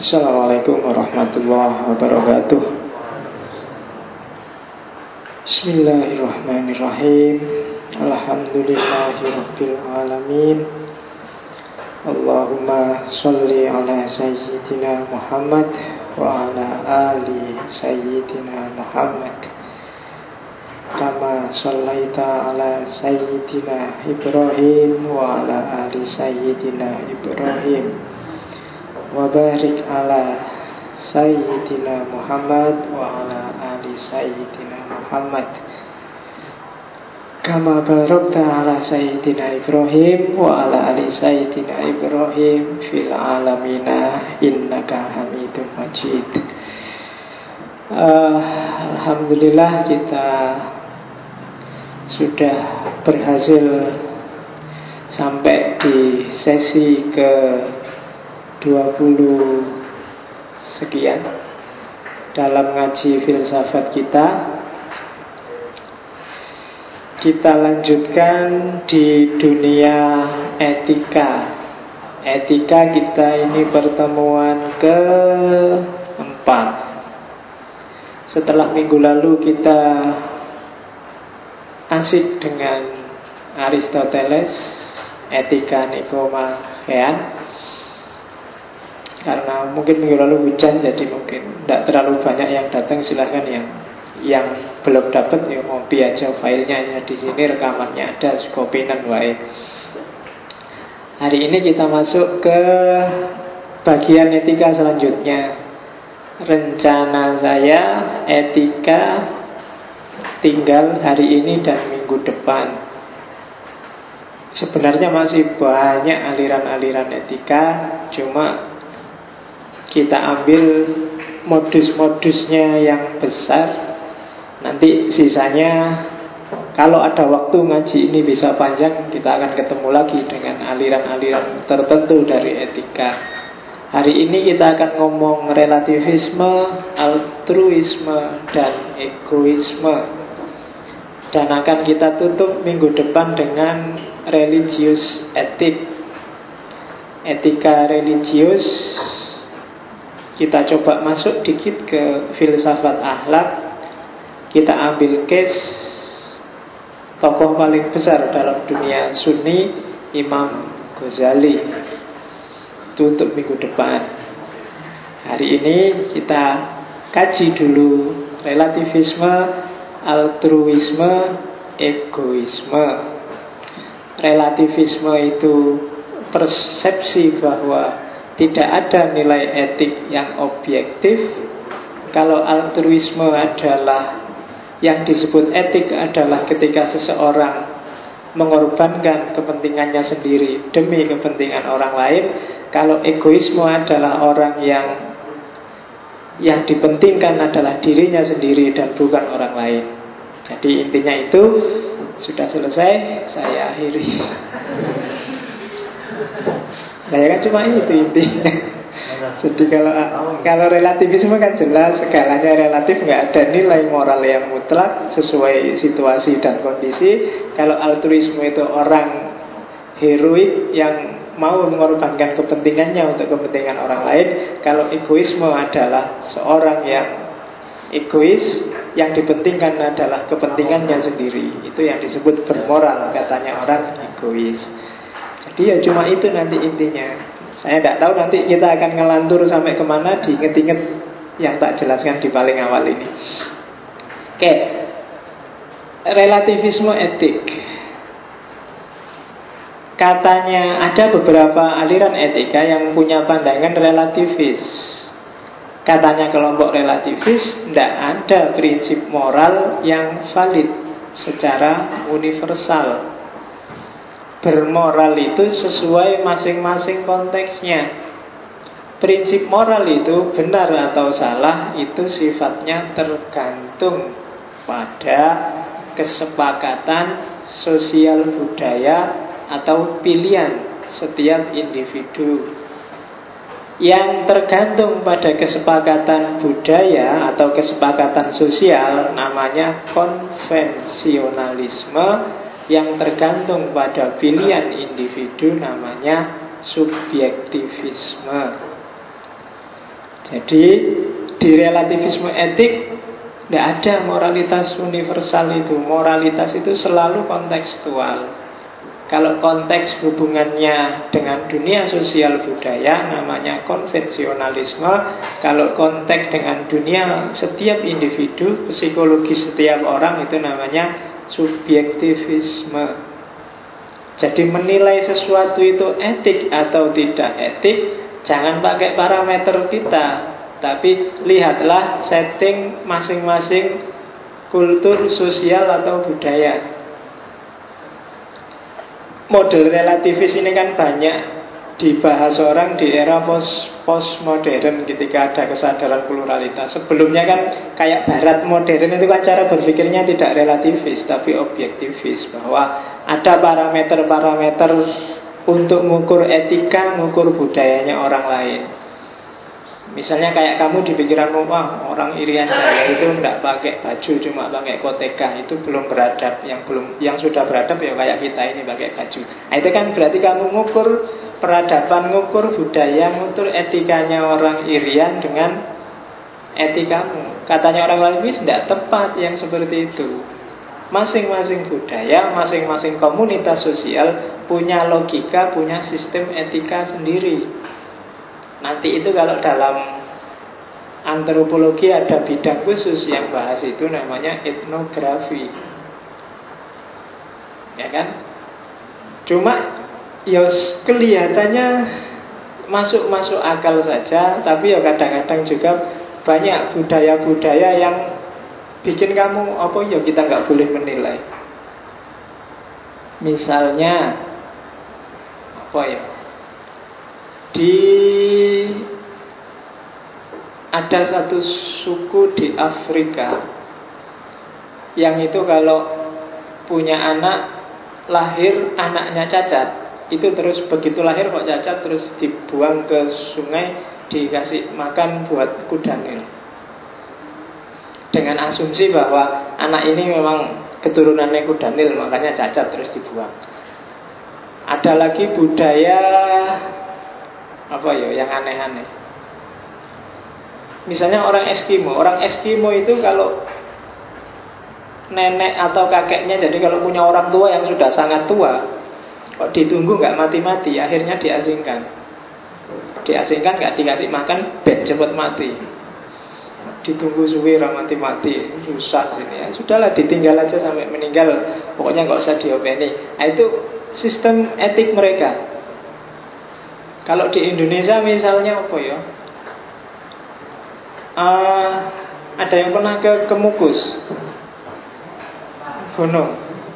Assalamualaikum warahmatullahi wabarakatuh. Bismillahirrahmanirrahim. Alhamdulillahirabbil alamin. Allahumma sholli ala sayyidina Muhammad wa ala ali sayyidina Muhammad. Kama shallaita ala sayyidina Ibrahim wa ala ali sayyidina Ibrahim. Wa barik ala sayyidina Muhammad wa ala ali sayyidina Muhammad. Kama barakta ala sayyidina Ibrahim wa ala ali sayyidina Ibrahim fil alamina innaka Hamidum Majid. Alhamdulillah kita sudah berhasil sampai di sesi ke 20 sekian dalam ngaji filsafat kita. Kita lanjutkan di dunia etika. Etika kita ini pertemuan keempat. Setelah minggu lalu kita asik dengan Aristoteles, etika Nikomachean. Karena mungkin minggu lalu hujan, jadi mungkin tidak terlalu banyak yang datang. Silahkan yang belum dapat ya ngopi aja, filenya ya di sini, rekamannya ada, kopinan wae. Hari ini kita masuk ke bagian etika selanjutnya. Rencana saya etika tinggal hari ini dan minggu depan. Sebenarnya masih banyak aliran-aliran etika, cuma kita ambil modus-modusnya yang besar. Nanti sisanya kalau ada waktu ngaji ini bisa panjang, kita akan ketemu lagi dengan aliran-aliran tertentu dari etika. Hari ini kita akan ngomong relativisme, altruisme, dan egoisme. Dan akan kita tutup minggu depan dengan religius etik, etika religius. Kita coba masuk dikit ke filsafat akhlak. Kita ambil case tokoh paling besar dalam dunia Sunni, Imam Ghazali. Itu untuk minggu depan. Hari ini kita kaji dulu relativisme, altruisme, egoisme. Relativisme itu persepsi bahwa tidak ada nilai etik yang objektif. Kalau altruisme adalah, yang disebut etik adalah ketika seseorang mengorbankan kepentingannya sendiri demi kepentingan orang lain. Kalau egoisme adalah orang yang dipentingkan adalah dirinya sendiri dan bukan orang lain. Jadi intinya itu sudah selesai, saya akhiri. Nah ya kan cuma itu intinya. Jadi kalau relativisme kan jelas segalanya relatif, nggak ada nilai moral yang mutlak sesuai situasi dan kondisi. Kalau altruisme itu orang heroik yang mau mengorbankan kepentingannya untuk kepentingan orang lain. Kalau egoisme adalah seorang yang egois, yang dipentingkan adalah kepentingannya sendiri. Itu yang disebut bermoral, katanya orang egois. Jadi ya cuma itu nanti intinya. Saya tidak tahu nanti kita akan ngelantur sampai kemana. Diinget-inget yang tak jelaskan di paling awal ini. Oke. Relativisme etik. Katanya ada beberapa aliran etika yang punya pandangan relativis. Katanya kelompok relativis tidak ada prinsip moral yang valid secara universal. Bermoral itu sesuai masing-masing konteksnya. Prinsip moral itu benar atau salah itu sifatnya tergantung pada kesepakatan sosial budaya atau pilihan setiap individu. Yang tergantung pada kesepakatan budaya atau kesepakatan sosial namanya konvensionalisme. Yang tergantung pada pilihan individu namanya subjektivisme. Jadi di relativisme etik tidak ada moralitas universal itu. Moralitas itu selalu kontekstual. Kalau konteks hubungannya dengan dunia sosial budaya namanya konvensionalisme. Kalau konteks dengan dunia setiap individu, psikologi setiap orang itu namanya subjektivisme. Jadi menilai sesuatu itu etik atau tidak etik, jangan pakai parameter kita, tapi lihatlah setting masing-masing kultur, sosial atau budaya. Model relativis ini kan banyak dibahas orang di era postmodern ketika ada kesadaran pluralitas. Sebelumnya kan kayak barat modern itu kan cara berpikirnya tidak relativis tapi objektivis, bahwa ada parameter-parameter untuk mengukur etika, mengukur budayanya orang lain. Misalnya kayak kamu di pikiranmu, wah orang Irian Jaya itu tidak pakai baju, cuma pakai koteka, itu belum beradab. Yang sudah beradab ya kayak kita ini pakai baju. Nah, itu kan berarti kamu ngukur peradaban, ngukur budaya, ngukur etikanya orang Irian dengan etikamu. Katanya orang lain ini tidak tepat yang seperti itu. Masing-masing budaya, masing-masing komunitas sosial punya logika, punya sistem etika sendiri. Nanti itu kalau dalam antropologi ada bidang khusus yang bahas itu, namanya etnografi. Ya kan? Cuma ya kelihatannya masuk akal saja, tapi ya kadang-kadang juga banyak budaya-budaya yang bikin kamu apa ya kita nggak boleh menilai. Misalnya apa ya? Ada satu suku di Afrika yang itu kalau punya anak, lahir anaknya cacat, itu terus begitu lahir kok cacat, terus dibuang ke sungai, dikasih makan buat kuda Nil, dengan asumsi bahwa anak ini memang keturunannya kuda Nil, makanya cacat terus dibuang. Ada lagi budaya apa ya yang aneh-aneh. Misalnya orang Eskimo itu kalau nenek atau kakeknya, jadi kalau punya orang tua yang sudah sangat tua, kok ditunggu nggak mati-mati, akhirnya diasingkan, nggak dikasih makan, ben cepet mati. Ditunggu suwi mati-mati, susah sini ya. Sudahlah ditinggal aja sampai meninggal, pokoknya nggak usah diopeni. Nah, itu sistem etik mereka. Kalau di Indonesia misalnya apa ya? Ada yang pernah ke Kemukus gunung?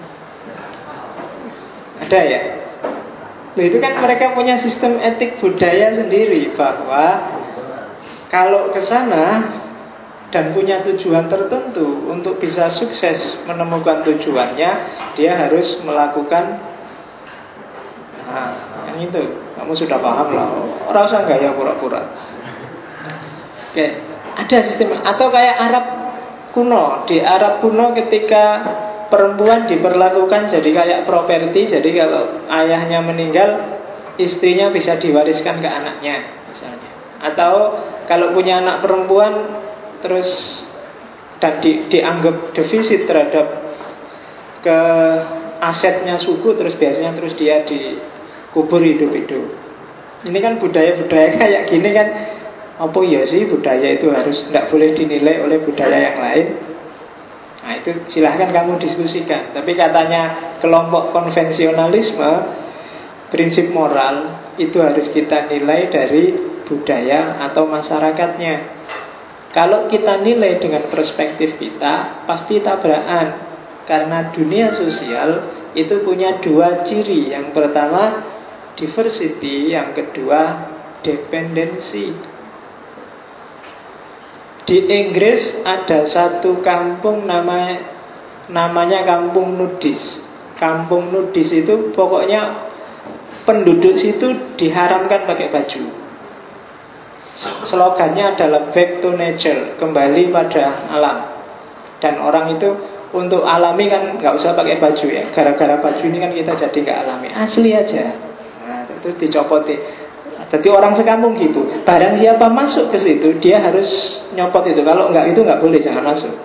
Ada ya? Nah, itu kan mereka punya sistem etik budaya sendiri, bahwa kalau ke sana dan punya tujuan tertentu, untuk bisa sukses menemukan tujuannya, dia harus melakukan yang itu. Kamu sudah paham lah, rasa gaya pura-pura. Oke, ada sistem. Atau kayak Arab kuno. Di Arab kuno ketika perempuan diperlakukan jadi kayak properti, jadi kalau ayahnya meninggal, istrinya bisa diwariskan ke anaknya misalnya. Atau kalau punya anak perempuan terus dan dianggap defisit terhadap ke asetnya suku, terus biasanya terus dia dikubur hidup-hidup. Ini kan budaya-budaya kayak gini kan, apa ya sih budaya itu harus tidak boleh dinilai oleh budaya yang lain. Nah, itu silahkan kamu diskusikan. Tapi katanya kelompok konvensionalisme, prinsip moral itu harus kita nilai dari budaya atau masyarakatnya. Kalau kita nilai dengan perspektif kita, pasti tabrakan. Karena dunia sosial itu punya dua ciri. Yang pertama diversity, yang kedua dependensi. Di Inggris ada satu kampung namanya kampung nudis. Kampung nudis itu pokoknya penduduk situ diharamkan pakai baju. Slogannya adalah back to nature, kembali pada alam. Dan orang itu untuk alami kan nggak usah pakai baju ya. Gara-gara baju ini kan kita jadi nggak alami, asli aja. Nah, itu dicopotin. Jadi orang sekampung gitu. Barang siapa masuk ke situ, dia harus nyopot itu. Kalau enggak itu enggak boleh, jangan masuk.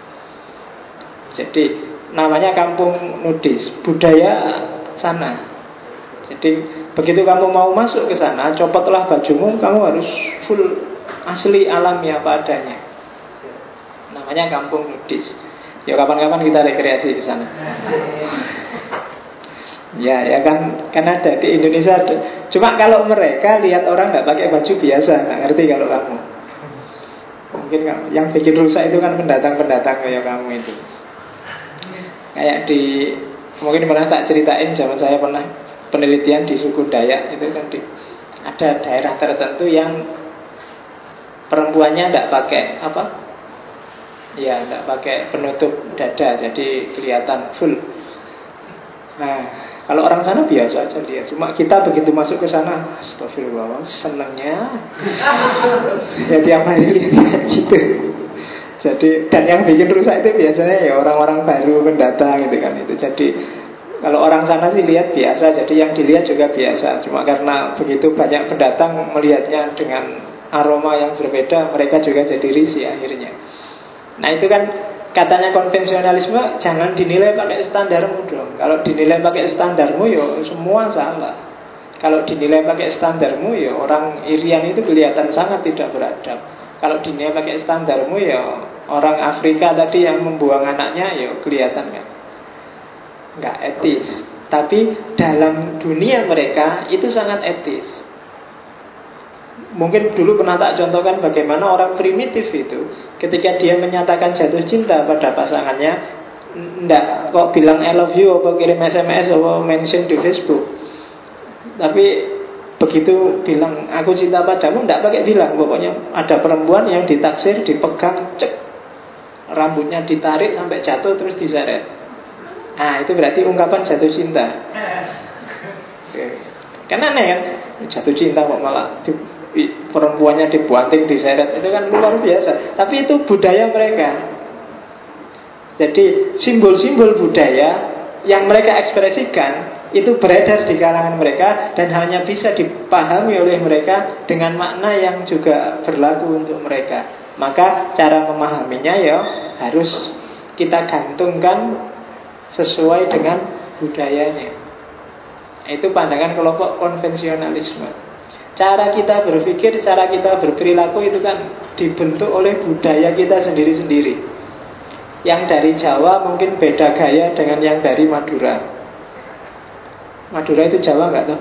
Jadi namanya kampung nudis, budaya sana. Jadi begitu kamu mau masuk ke sana, copotlah bajumu, kamu harus full asli alami apa adanya. Namanya kampung nudis. Ya kapan-kapan kita rekreasi di sana. Ya kan ada di Indonesia ada. Cuma kalau mereka lihat orang nggak pakai baju biasa, nggak ngerti kalau kamu. Mungkin yang bikin rusak itu kan pendatang-pendatang kayak kamu itu. Kayak mungkin pernah tak ceritain, zaman saya pernah penelitian di suku Dayak itu kan ada daerah tertentu yang perempuannya tidak pakai apa? Ya, tidak pakai penutup dada, jadi kelihatan full. Nah, kalau orang sana biasa aja dia. Cuma kita begitu masuk ke sana, astagfirullah, senangnya. Ya tiap hari lihat gitu. Jadi, dan yang bikin rusak itu biasanya ya orang-orang baru pendatang gitu kan itu. Jadi kalau orang sana sih lihat biasa, jadi yang dilihat juga biasa. Cuma karena begitu banyak pendatang melihatnya dengan aroma yang berbeda, mereka juga jadi risih akhirnya. Nah itu kan katanya konvensionalisme, jangan dinilai pakai standarmu dong. Kalau dinilai pakai standarmu ya semua salah. Kalau dinilai pakai standarmu ya orang Irian itu kelihatan sangat tidak beradab. Kalau dinilai pakai standarmu ya orang Afrika tadi yang membuang anaknya ya kelihatan kan nggak etis. Tapi dalam dunia mereka itu sangat etis. Mungkin dulu pernah tak contohkan bagaimana orang primitif itu ketika dia menyatakan jatuh cinta pada pasangannya, enggak kok bilang I love you, apa kirim SMS, apa mention di Facebook. Tapi begitu bilang aku cinta padamu, enggak pakai bilang. Pokoknya ada perempuan yang ditaksir, dipegang, cek, rambutnya ditarik sampai jatuh terus diseret. Nah itu berarti ungkapan jatuh cinta. Karena aneh kan, jatuh cinta kok malah perempuannya dibuanting, diseret, itu kan luar biasa. Tapi itu budaya mereka. Jadi simbol-simbol budaya yang mereka ekspresikan itu beredar di kalangan mereka dan hanya bisa dipahami oleh mereka dengan makna yang juga berlaku untuk mereka. Maka cara memahaminya ya harus kita gantungkan sesuai dengan budayanya. Itu pandangan kelompok konvensionalisme. Cara kita berpikir, cara kita berperilaku itu kan dibentuk oleh budaya kita sendiri-sendiri. Yang dari Jawa mungkin beda gaya dengan yang dari Madura. Madura itu Jawa nggak tuh?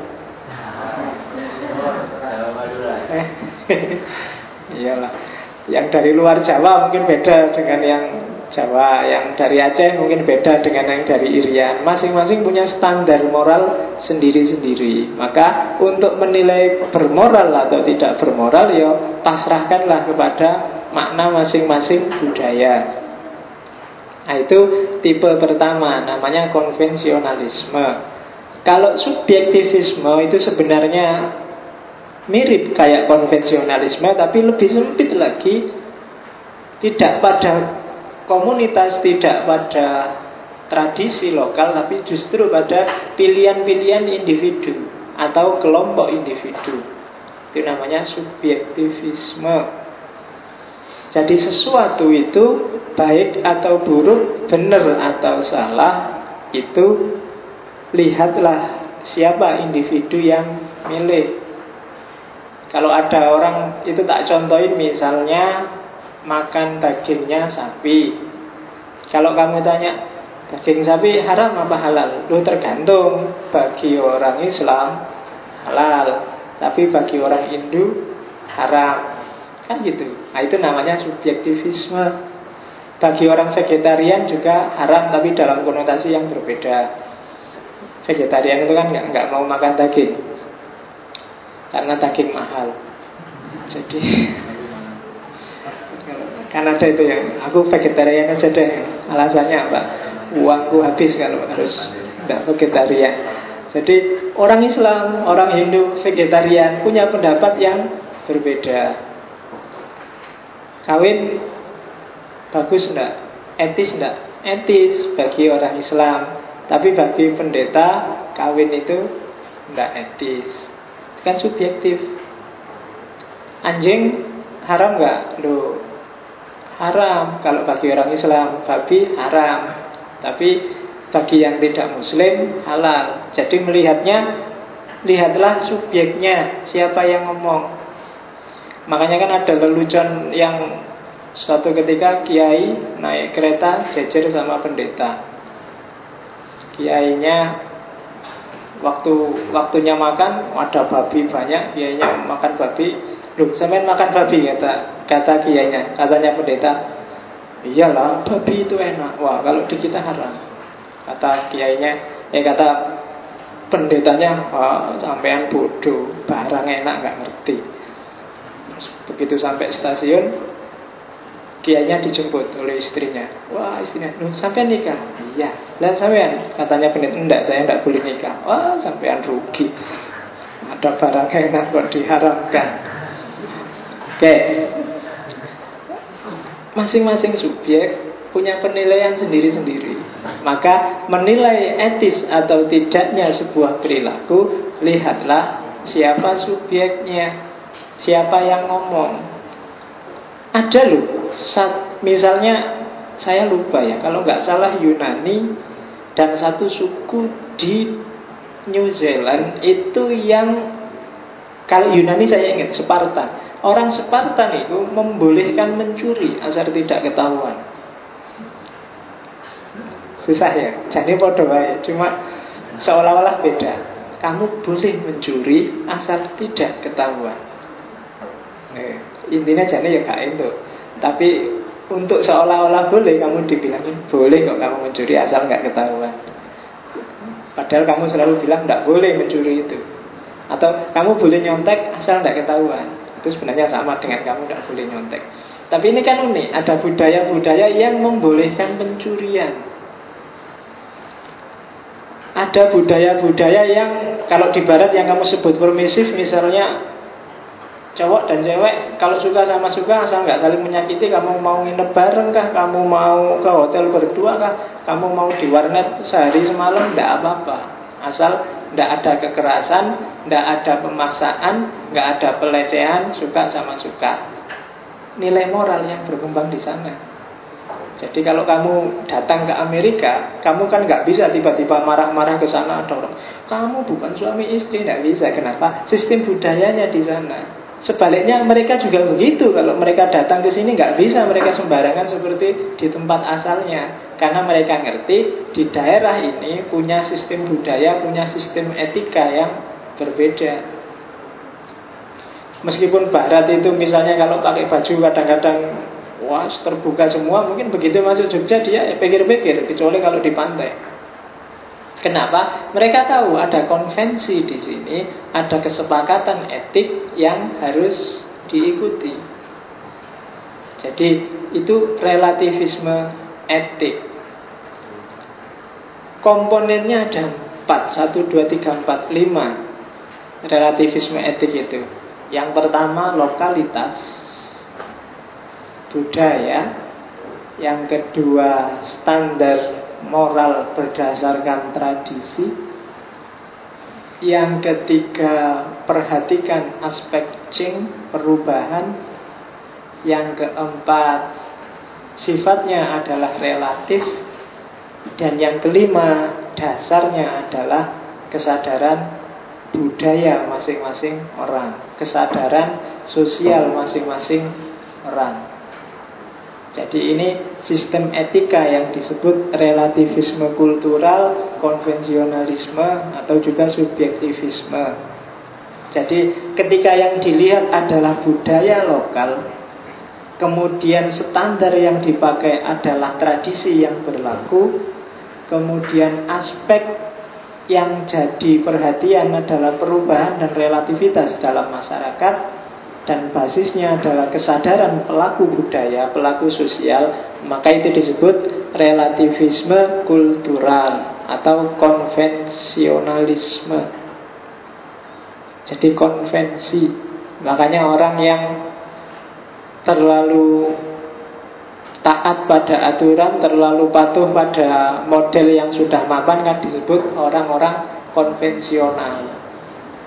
Iyalah. Yang dari luar Jawa mungkin beda dengan yang Jawa, yang dari Aceh mungkin beda dengan yang dari Irian. Masing-masing punya standar moral sendiri-sendiri. Maka untuk menilai bermoral atau tidak bermoral, ya pasrahkanlah kepada makna masing-masing budaya. Nah itu tipe pertama, namanya konvensionalisme. Kalau subjektivisme itu sebenarnya mirip kayak konvensionalisme, tapi lebih sempit lagi. Tidak pada komunitas, tidak pada tradisi lokal, tapi justru pada pilihan-pilihan individu atau kelompok individu. Itu namanya subjektivisme. Jadi sesuatu itu baik atau buruk, benar atau salah, itu lihatlah siapa individu yang milih. Kalau ada orang, itu tak contohin, misalnya makan dagingnya sapi. Kalau kamu tanya, daging sapi haram apa halal? Loh tergantung. Bagi orang Islam halal, tapi bagi orang Hindu haram. Kan gitu. Nah itu namanya subjektivisme. Bagi orang vegetarian juga haram, tapi dalam konotasi yang berbeda. Vegetarian itu kan nggak mau makan daging karena daging mahal. Jadi kan ada itu yang aku vegetarian aja deh. Alasannya apa? Uangku habis kalau harus tidak vegetarian. Jadi orang Islam, orang Hindu, vegetarian punya pendapat yang berbeda. Kawin bagus enggak? Etis enggak? Etis bagi orang Islam. Tapi bagi pendeta kawin itu enggak etis. Kan subjektif. Anjing haram nggak? Loh, haram kalau bagi orang Islam. Babi haram, tapi bagi yang tidak muslim halal. Jadi melihatnya, lihatlah subjeknya, siapa yang ngomong. Makanya kan ada lelucon yang suatu ketika kiai naik kereta jejer sama pendeta. Kiainya waktunya makan, ada babi banyak, kiainya makan babi. Loh, sampean makan babi, kata kiainya. Katanya pendeta, iyalah, babi itu enak. Wah, kalau di kita haram. Kata kiainya, kata pendetanya, sampean bodoh, barang enak nggak ngerti. Begitu sampai stasiun, kiainya dijemput oleh istrinya. Wah, istrinya, sampean nikah? Iya. Lah sampean? Katanya pendeta, enggak, saya enggak boleh nikah. Wah, sampean rugi. Ada barang enak kok diharamkan. Oke. Masing-masing subjek punya penilaian sendiri-sendiri. Maka menilai etis atau tidaknya sebuah perilaku, lihatlah siapa subjeknya, siapa yang ngomong. Ada loh, misalnya saya lupa ya, kalau nggak salah Yunani dan satu suku di New Zealand itu yang, kalau Yunani saya ingat Sparta. Orang Spartan itu membolehkan mencuri asal tidak ketahuan. Susah ya, jadi bodoh ya, cuma seolah-olah beda. Kamu boleh mencuri asal tidak ketahuan. Intinya jadi ya gak itu. Tapi untuk seolah-olah boleh, kamu dibilangin boleh kok kamu mencuri asal gak ketahuan. Padahal kamu selalu bilang gak boleh mencuri itu. Atau kamu boleh nyontek asal gak ketahuan. Itu sebenarnya sama dengan kamu gak boleh nyontek. Tapi ini kan unik, ada budaya-budaya yang membolehkan pencurian. Ada budaya-budaya yang kalau di barat yang kamu sebut permisif, misalnya cowok dan cewek kalau suka sama suka asal nggak saling menyakiti. Kamu mau nginep bareng kah, kamu mau ke hotel berdua kah, kamu mau di warnet sehari semalam, nggak apa-apa, asal nggak ada kekerasan, nggak ada pemaksaan, nggak ada pelecehan, suka sama suka. Nilai moral yang berkembang di sana. Jadi kalau kamu datang ke Amerika, kamu kan nggak bisa tiba-tiba marah-marah ke sana, ada orang, kamu bukan suami istri, nggak bisa. Kenapa? Sistem budayanya di sana. Sebaliknya mereka juga begitu. Kalau mereka datang ke sini nggak bisa mereka sembarangan seperti di tempat asalnya, karena mereka ngerti di daerah ini punya sistem budaya, punya sistem etika yang berbeda. Meskipun Barat itu misalnya kalau pakai baju kadang-kadang wah terbuka semua, mungkin begitu masuk Jogja dia pikir-pikir, kecuali kalau di pantai. Kenapa? Mereka tahu ada konvensi di sini, ada kesepakatan etik yang harus diikuti. Jadi itu relativisme etik. Komponennya ada 4, 1, 2, 3, 4, 5 relativisme etik itu. Yang pertama lokalitas, budaya. Yang kedua standar moral berdasarkan tradisi. Yang ketiga perhatikan aspek change, perubahan. Yang keempat sifatnya adalah relatif. Dan yang kelima dasarnya adalah kesadaran budaya masing-masing orang, kesadaran sosial masing-masing orang. Jadi ini sistem etika yang disebut relativisme kultural, konvensionalisme, atau juga subjektivisme. Jadi ketika yang dilihat adalah budaya lokal, kemudian standar yang dipakai adalah tradisi yang berlaku, kemudian aspek yang jadi perhatian adalah perubahan dan relativitas dalam masyarakat, dan basisnya adalah kesadaran pelaku budaya, pelaku sosial, maka itu disebut relativisme kultural atau konvensionalisme. Jadi konvensi. Makanya orang yang terlalu taat pada aturan, terlalu patuh pada model yang sudah mapan kan disebut orang-orang konvensional.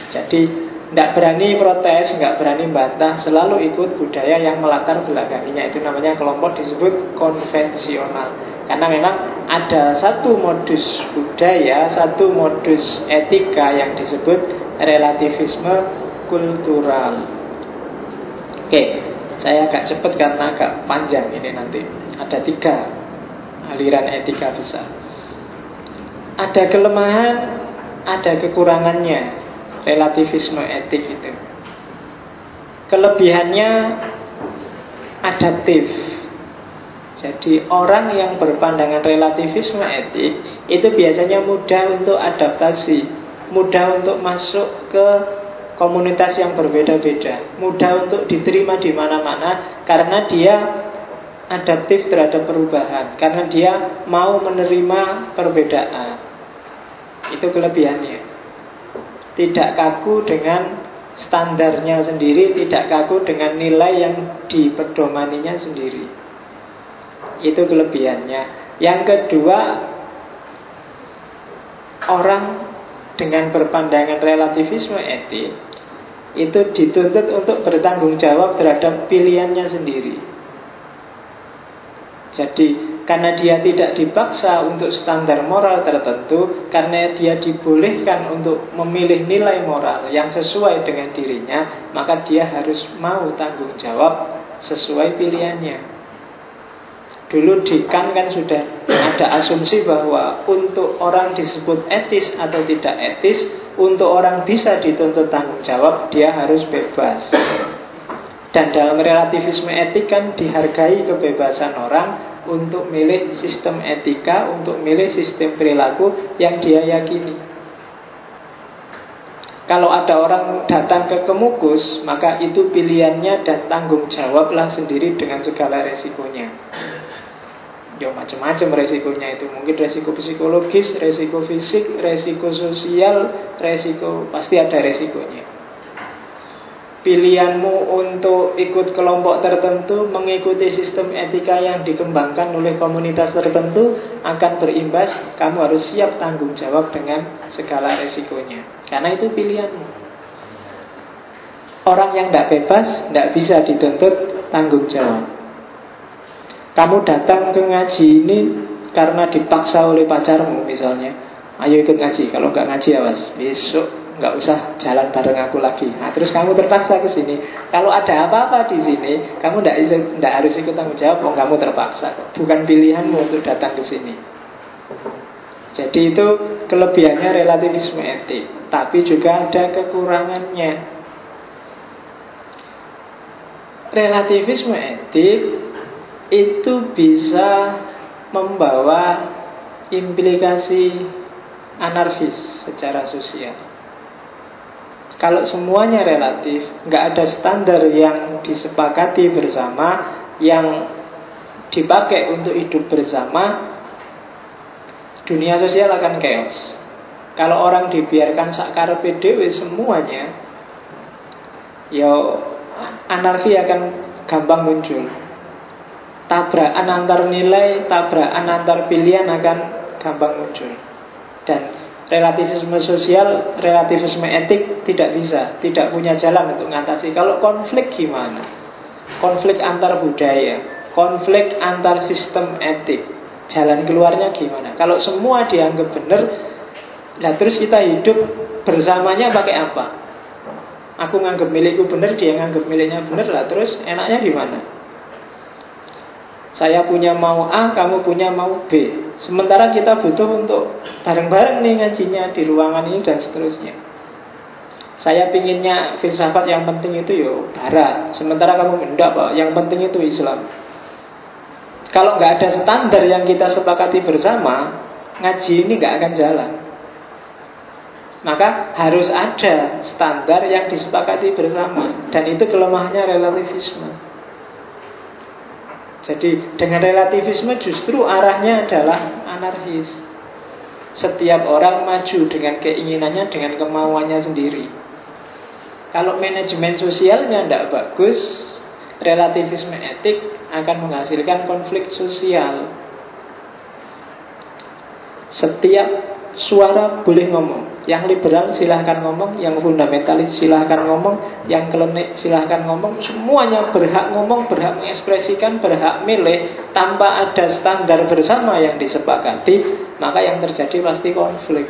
Jadi tidak berani protes, nggak berani bantah, selalu ikut budaya yang melatar belakanginya. Itu namanya kelompok disebut konvensional. Karena memang ada satu modus budaya, satu modus etika yang disebut relativisme kultural. Oke, saya agak cepat karena agak panjang ini nanti. Ada 3 aliran etika besar. Ada kelemahan, ada kekurangannya relativisme etik itu. Kelebihannya adaptif. Jadi orang yang berpandangan relativisme etik itu biasanya mudah untuk adaptasi, mudah untuk masuk ke komunitas yang berbeda-beda, mudah untuk diterima di mana-mana karena dia adaptif terhadap perubahan, karena dia mau menerima perbedaan. Itu kelebihannya. Tidak kaku dengan standarnya sendiri, tidak kaku dengan nilai yang dipedomaninya sendiri. Itu kelebihannya. Yang kedua, orang dengan berpandangan relativisme etik itu dituntut untuk bertanggung jawab terhadap pilihannya sendiri. Jadi karena dia tidak dipaksa untuk standar moral tertentu, karena dia dibolehkan untuk memilih nilai moral yang sesuai dengan dirinya, maka dia harus mau tanggung jawab sesuai pilihannya. Dulu di Kant kan sudah ada asumsi bahwa untuk orang disebut etis atau tidak etis, untuk orang bisa dituntut tanggung jawab, dia harus bebas. Dan dalam relativisme etik kan dihargai kebebasan orang untuk milih sistem etika, untuk milih sistem perilaku yang dia yakini. Kalau ada orang datang ke Kemukus, maka itu pilihannya dan tanggung jawablah sendiri dengan segala resikonya. Ya macam-macam resikonya itu. Mungkin resiko psikologis, resiko fisik, resiko sosial, resiko, pasti ada resikonya. Pilihanmu untuk ikut kelompok tertentu, mengikuti sistem etika yang dikembangkan oleh komunitas tertentu akan berimbas, kamu harus siap tanggung jawab dengan segala resikonya. Karena itu pilihanmu. Orang yang tidak bebas tidak bisa dituntut tanggung jawab. Kamu datang ke ngaji ini karena dipaksa oleh pacarmu misalnya. Ayo ikut ngaji, kalau nggak ngaji awas, besok nggak usah jalan bareng aku lagi. Nah, terus kamu terpaksa ke sini. Kalau ada apa-apa di sini, kamu tidak harus ikut tanggung jawab. Oh, kamu terpaksa kok. Bukan pilihanmu untuk datang ke sini. Jadi itu kelebihannya relativisme etik. Tapi juga ada kekurangannya. Relativisme etik itu bisa membawa implikasi anarkis secara sosial. Kalau semuanya relatif, nggak ada standar yang disepakati bersama, yang dipakai untuk hidup bersama, dunia sosial akan chaos. Kalau orang dibiarkan sakkarepe dhewe semuanya, ya anarki akan gampang muncul. Tabrakan antar nilai, tabrakan antar pilihan akan gampang muncul. Dan relativisme sosial, relativisme etik tidak bisa, tidak punya jalan untuk mengatasi. Kalau konflik gimana? Konflik antar budaya, konflik antar sistem etik, jalan keluarnya gimana? Kalau semua dianggap benar, nah terus kita hidup bersamanya pakai apa? Aku nganggap milikku benar, dia nganggap miliknya benar, lah terus enaknya gimana? Saya punya mau A, kamu punya mau B. Sementara kita butuh untuk bareng-bareng nih ngajinya di ruangan ini dan seterusnya. Saya pinginnya filsafat yang penting itu yo barat. Sementara kamu enggak Pak, yang penting itu Islam. Kalau nggak ada standar yang kita sepakati bersama, ngaji ini nggak akan jalan. Maka harus ada standar yang disepakati bersama. Dan itu kelemahannya relativisme. Jadi dengan relativisme justru arahnya adalah anarkis. Setiap orang maju dengan keinginannya, dengan kemauannya sendiri. Kalau manajemen sosialnya tidak bagus, relativisme etik akan menghasilkan konflik sosial. Setiap suara boleh ngomong. Yang liberal silahkan ngomong, yang fundamentalis silahkan ngomong, yang klenik silahkan ngomong. Semuanya berhak ngomong, berhak mengekspresikan, berhak milih tanpa ada standar bersama yang disepakati. Maka yang terjadi pasti konflik.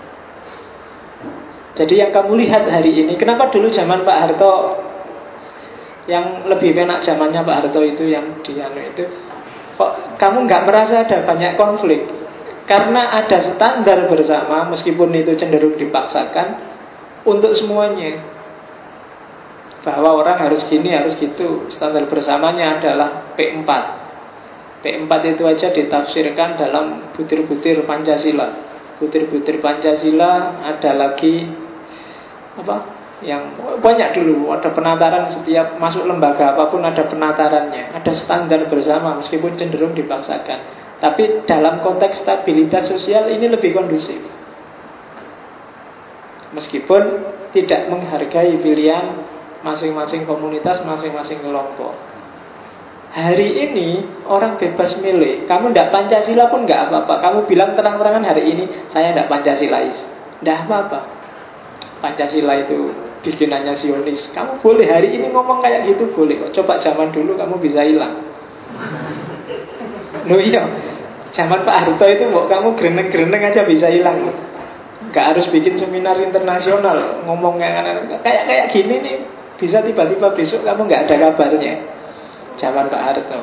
Jadi yang kamu lihat hari ini, kenapa dulu zaman Pak Harto yang lebih enak zamannya Pak Harto itu, yang itu, kok kamu nggak merasa ada banyak konflik? Karena ada standar bersama, meskipun itu cenderung dipaksakan untuk semuanya. Bahwa orang harus gini, harus gitu. Standar bersamanya adalah P4. P4 itu aja ditafsirkan dalam butir-butir Pancasila. Butir-butir Pancasila ada lagi yang banyak dulu. Ada penataran, setiap masuk lembaga apapun ada penatarannya. Ada standar bersama meskipun cenderung dipaksakan. Tapi dalam konteks stabilitas sosial ini lebih kondusif. Meskipun tidak menghargai pilihan masing-masing komunitas, masing-masing kelompok. Hari ini orang bebas milih. Kamu tidak Pancasila pun nggak apa-apa. Kamu bilang terang-terangan hari ini saya tidak Pancasilais, tidak apa-apa. Pancasila itu bikinannya Zionis. Kamu boleh hari ini ngomong kayak gitu, boleh. Coba zaman dulu kamu bisa hilang. Loh iya, zaman Pak Harto itu kamu gereneng-gereneng aja bisa hilang. Gak harus bikin seminar internasional ngomong kayak gini nih, bisa tiba-tiba besok kamu gak ada kabarnya. Zaman Pak Harto.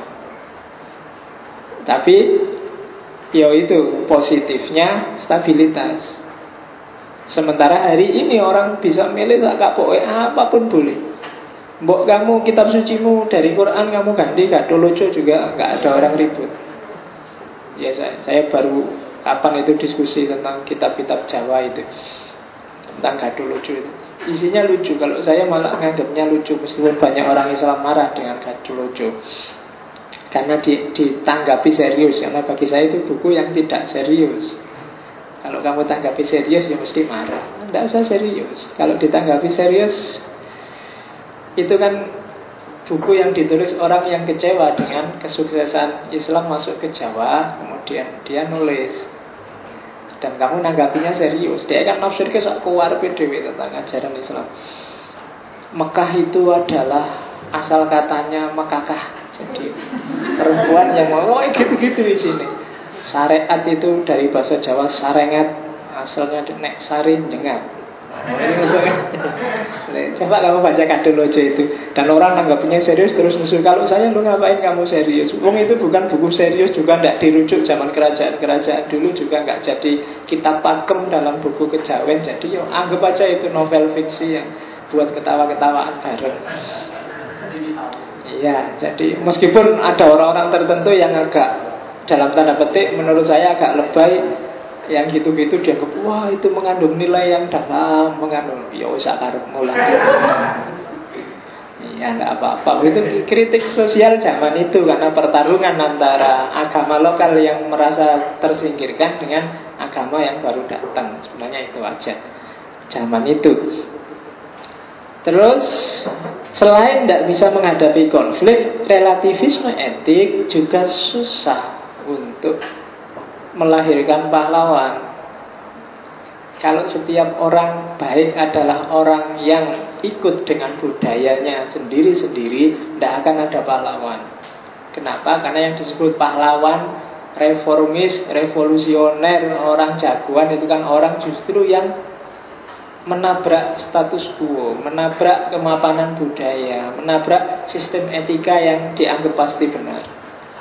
Tapi ya itu positifnya stabilitas. Sementara hari ini orang bisa milih pokoknya apapun boleh. Mbok kamu kitab sucimu dari Quran kamu ganti Gadoloco juga gak ada orang ribut. Ya saya baru kapan itu diskusi tentang kitab-kitab Jawa itu, tentang Gadoloco itu. Isinya lucu, kalau saya malah nganggapnya lucu meskipun banyak orang Islam marah dengan Gadoloco. Karena ditanggapi serius, karena bagi saya itu buku yang tidak serius. Kalau kamu tanggapi serius ya mesti marah. Tidak usah serius. Kalau ditanggapi serius, itu kan buku yang ditulis orang yang kecewa dengan kesuksesan Islam masuk ke Jawa. Kemudian dia nulis, dan kamu nanggapinya serius. Dia kan nafsir kesak keluar PDW tentang ajaran Islam. Mekah itu adalah asal katanya Mekakah. Jadi perempuan yang mau gitu-gitu di sini. Syariat itu dari bahasa Jawa sarengat, asalnya nek sari jengat. Coba kamu baca Gadoloco itu, dan orang nanggapinya serius terus musuh. Kalau saya, lu ngapain kamu serius? Wong itu bukan buku serius, juga tidak dirujuk zaman kerajaan-kerajaan dulu, juga nggak jadi kitab pakem dalam buku kejawen. Jadi yo anggap aja itu novel fiksi yang buat ketawa-ketawaan bareng. Iya, jadi meskipun ada orang-orang tertentu yang agak dalam tanda petik menurut saya agak lebay, yang gitu-gitu dianggap wah itu mengandung nilai yang dalam, mengandung ya wis karepmu lah. Iya enggak apa-apa. Itu kritik sosial zaman itu, karena pertarungan antara agama lokal yang merasa tersingkirkan dengan agama yang baru datang. Sebenarnya itu aja zaman itu. Terus selain tidak bisa menghadapi konflik, relativisme etik juga susah untuk melahirkan pahlawan. Kalau setiap orang baik adalah orang yang ikut dengan budayanya sendiri-sendiri, tidak akan ada pahlawan. Kenapa? Karena yang disebut pahlawan, reformis, revolusioner, orang jagoan itu kan orang justru yang menabrak status quo, menabrak kemapanan budaya, menabrak sistem etika yang dianggap pasti benar.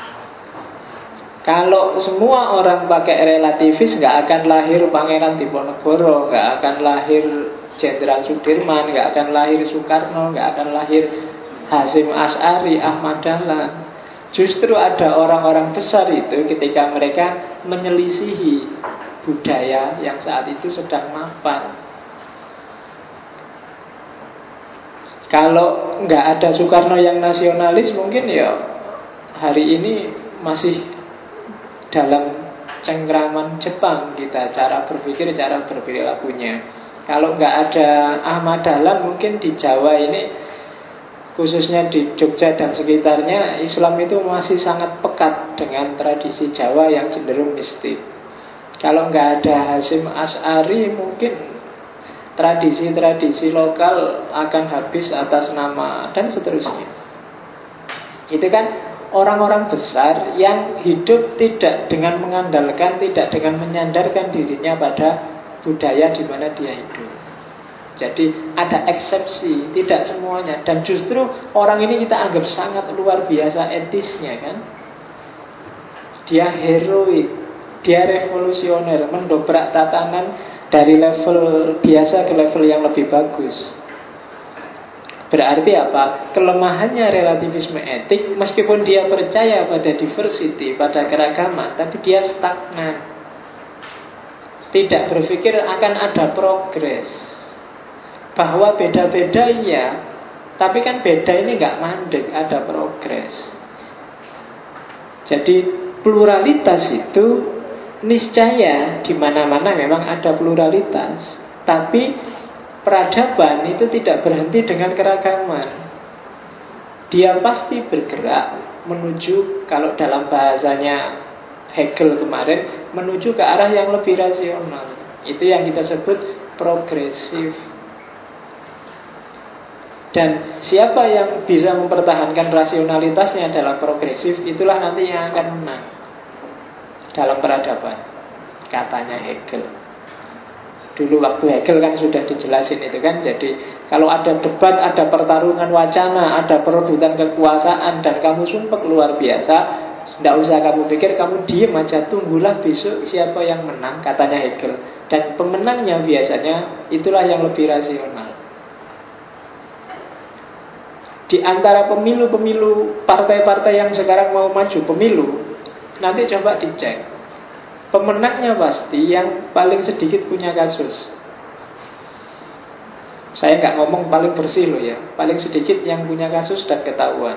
Kalau semua orang pakai relativis, nggak akan lahir Pangeran Diponegoro, nggak akan lahir Jenderal Sudirman, nggak akan lahir Soekarno, nggak akan lahir Hasyim Asy'ari, Ahmad Dahlan. Justru ada orang-orang besar itu ketika mereka menyelisihi budaya yang saat itu sedang mapan. Kalau nggak ada Soekarno yang nasionalis, mungkin ya hari ini masih dalam cengkraman Jepang kita, cara berpikir, cara berperilakunya. Kalau nggak ada Ahmad Dahlan, mungkin di Jawa ini, khususnya di Jogja dan sekitarnya, Islam itu masih sangat pekat dengan tradisi Jawa yang cenderung mistik. Kalau nggak ada Hasyim Asy'ari, mungkin tradisi-tradisi lokal akan habis atas nama dan seterusnya. Itu kan orang-orang besar yang hidup tidak dengan mengandalkan, tidak dengan menyandarkan dirinya pada budaya di mana dia hidup. Jadi ada eksepsi, tidak semuanya. Dan justru orang ini kita anggap sangat luar biasa etisnya kan. Dia heroik, dia revolusioner, mendobrak tatanan dari level biasa ke level yang lebih bagus. Berarti apa? Kelemahannya relativisme etik, meskipun dia percaya pada diversity, pada keragaman, tapi dia stagnan. Tidak berpikir akan ada progres. Bahwa beda-beda iya, tapi kan beda ini nggak mandek, ada progres. Jadi pluralitas itu niscaya di mana-mana memang ada pluralitas, tapi peradaban itu tidak berhenti dengan keragaman. Dia pasti bergerak menuju, kalau dalam bahasanya Hegel kemarin, menuju ke arah yang lebih rasional. Itu yang kita sebut progresif. Dan siapa yang bisa mempertahankan rasionalitasnya dalam progresif, itulah nanti yang akan menang dalam peradaban, katanya Hegel. Dulu waktu Hegel kan sudah dijelasin itu kan. Jadi kalau ada debat, ada pertarungan wacana, ada perebutan kekuasaan, dan kamu sumpek luar biasa, tidak usah kamu pikir, kamu diem aja, tunggulah besok siapa yang menang, katanya Hegel. Dan pemenangnya biasanya itulah yang lebih rasional. Di antara pemilu-pemilu partai-partai yang sekarang mau maju pemilu, nanti coba dicek. Pemenangnya pasti yang paling sedikit punya kasus. Saya nggak ngomong paling bersih loh ya, paling sedikit yang punya kasus dan ketahuan.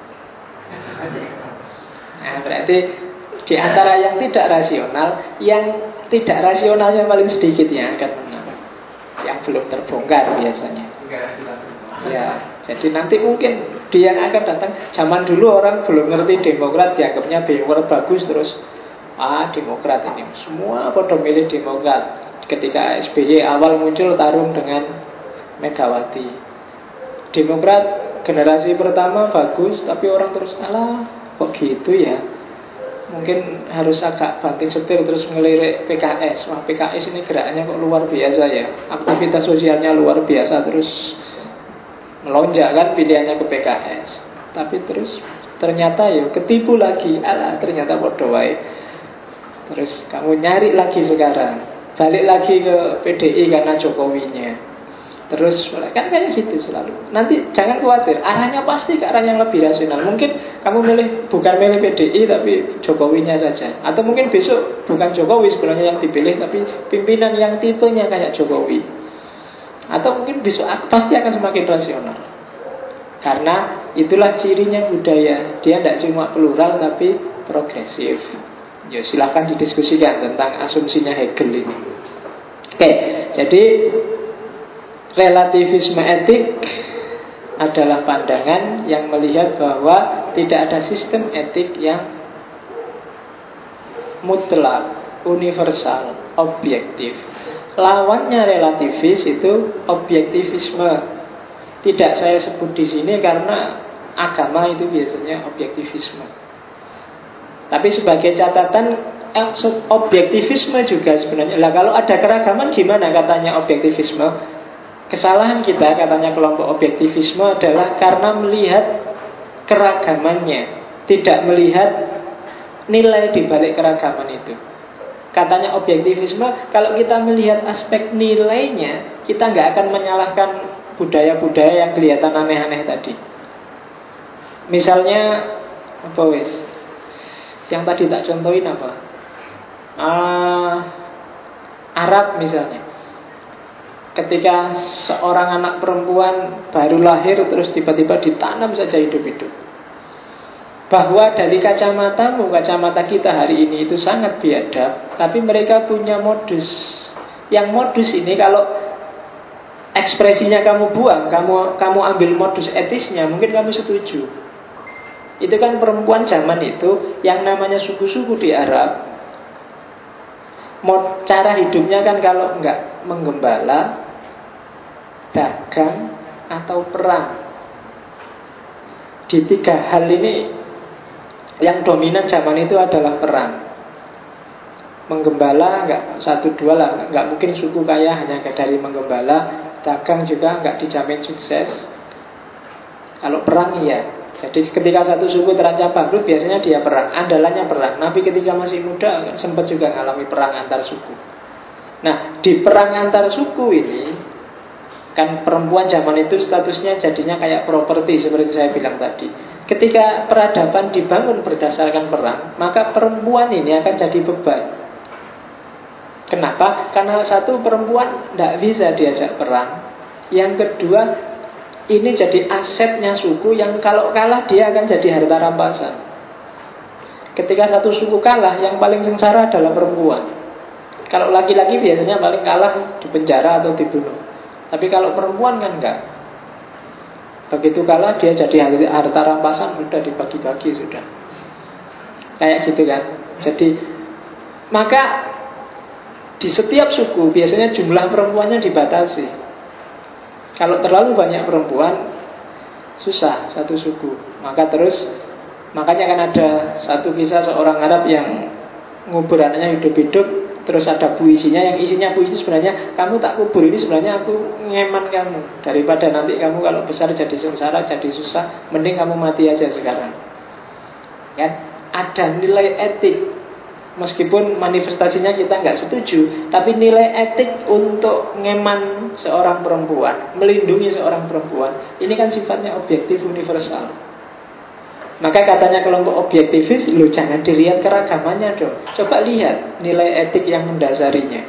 Nah, berarti di antara yang tidak rasional, yang tidak rasionalnya paling sedikit yang akan menang. Yang belum terbongkar biasanya. Ya, jadi nanti mungkin dia yang akan datang. Zaman dulu orang belum ngerti Demokrat, dianggapnya Demokrat bagus, terus Demokrat ini semua pada milih Demokrat. Ketika SBY awal muncul tarung dengan Megawati, Demokrat generasi pertama bagus, tapi orang terus kok gitu ya. Mungkin harus agak banting setir terus ngelirik PKS. Wah, PKS ini gerakannya kok luar biasa ya, aktivitas sosialnya luar biasa, terus melonjak kan pilihannya ke PKS. Tapi terus ternyata ketipu lagi. Ternyata bodoh wae. Terus kamu nyari lagi sekarang, balik lagi ke PDI karena Jokowinya. Terus kan kayak gitu selalu. Nanti jangan khawatir, arahnya pasti ke arah yang lebih rasional. Mungkin kamu bukan milih PDI tapi Jokowinya saja. Atau mungkin besok bukan Jokowi sebenarnya yang dipilih, tapi pimpinan yang tipenya kayak Jokowi. Atau mungkin besok pasti akan semakin rasional. Karena itulah cirinya budaya. Dia tidak cuma plural tapi progresif. Ya silahkan didiskusikan tentang asumsinya Hegel ini. Oke, jadi relativisme etik adalah pandangan yang melihat bahwa tidak ada sistem etik yang mutlak, universal, objektif. Lawannya relativis itu objektivisme. Tidak saya sebut di sini karena agama itu biasanya objektivisme. Tapi sebagai catatan, objektivisme juga sebenarnya. Kalau ada keragaman gimana katanya objektivisme? Kesalahan kita katanya kelompok objektivisme adalah karena melihat keragamannya, tidak melihat nilai di balik keragaman itu. Katanya objektivisme, kalau kita melihat aspek nilainya, kita nggak akan menyalahkan budaya-budaya yang kelihatan aneh-aneh tadi. Misalnya apa wes? Yang tadi tak contohin apa? Arab misalnya. Ketika seorang anak perempuan baru lahir terus tiba-tiba ditanam saja hidup-hidup. Bahwa dari kacamatamu, kacamata kita hari ini itu sangat biadab, tapi mereka punya modus. Yang modus ini kalau ekspresinya kamu buang, kamu ambil modus etisnya, mungkin kamu setuju. Itu kan perempuan zaman itu yang namanya suku-suku di Arab. cara hidupnya kan kalau nggak menggembala, dagang, atau perang. Di 3 hal ini yang dominan zaman itu adalah perang. Menggembala nggak 1-2 lah, nggak mungkin suku kaya hanya dari menggembala. Dagang juga nggak dijamin sukses. Kalau perang iya. Jadi ketika satu suku terancam bangkrut, biasanya dia perang, andalannya perang. Nabi ketika masih muda sempat juga mengalami perang antar suku. Nah, di perang antar suku ini, kan perempuan zaman itu statusnya jadinya kayak properti seperti saya bilang tadi. Ketika peradaban dibangun berdasarkan perang, maka perempuan ini akan jadi beban. Kenapa? Karena satu, perempuan tidak bisa diajak perang. Yang kedua, ini jadi asetnya suku yang kalau kalah dia akan jadi harta rampasan. Ketika satu suku kalah, yang paling sengsara adalah perempuan. Kalau laki-laki biasanya paling kalah di penjara atau dibunuh. Tapi kalau perempuan kan enggak. Begitu kalah dia jadi harta rampasan, sudah dibagi-bagi sudah. Kayak gitu kan. Jadi maka di setiap suku biasanya jumlah perempuannya dibatasi. Kalau terlalu banyak perempuan, susah satu suku. Makanya kan ada satu kisah seorang Arab yang ngubur anaknya hidup-hidup, terus ada puisinya, yang isinya puisi sebenarnya, kamu tak kubur ini sebenarnya aku ngeman kamu, daripada nanti kamu kalau besar jadi sengsara, jadi susah, mending kamu mati aja sekarang. Kan? Ada nilai etik. Meskipun manifestasinya kita nggak setuju, tapi nilai etik untuk ngeman seorang perempuan, melindungi seorang perempuan, ini kan sifatnya objektif universal. Maka katanya kelompok objektivis, lo jangan dilihat keragamannya dong. Coba lihat nilai etik yang mendasarinya.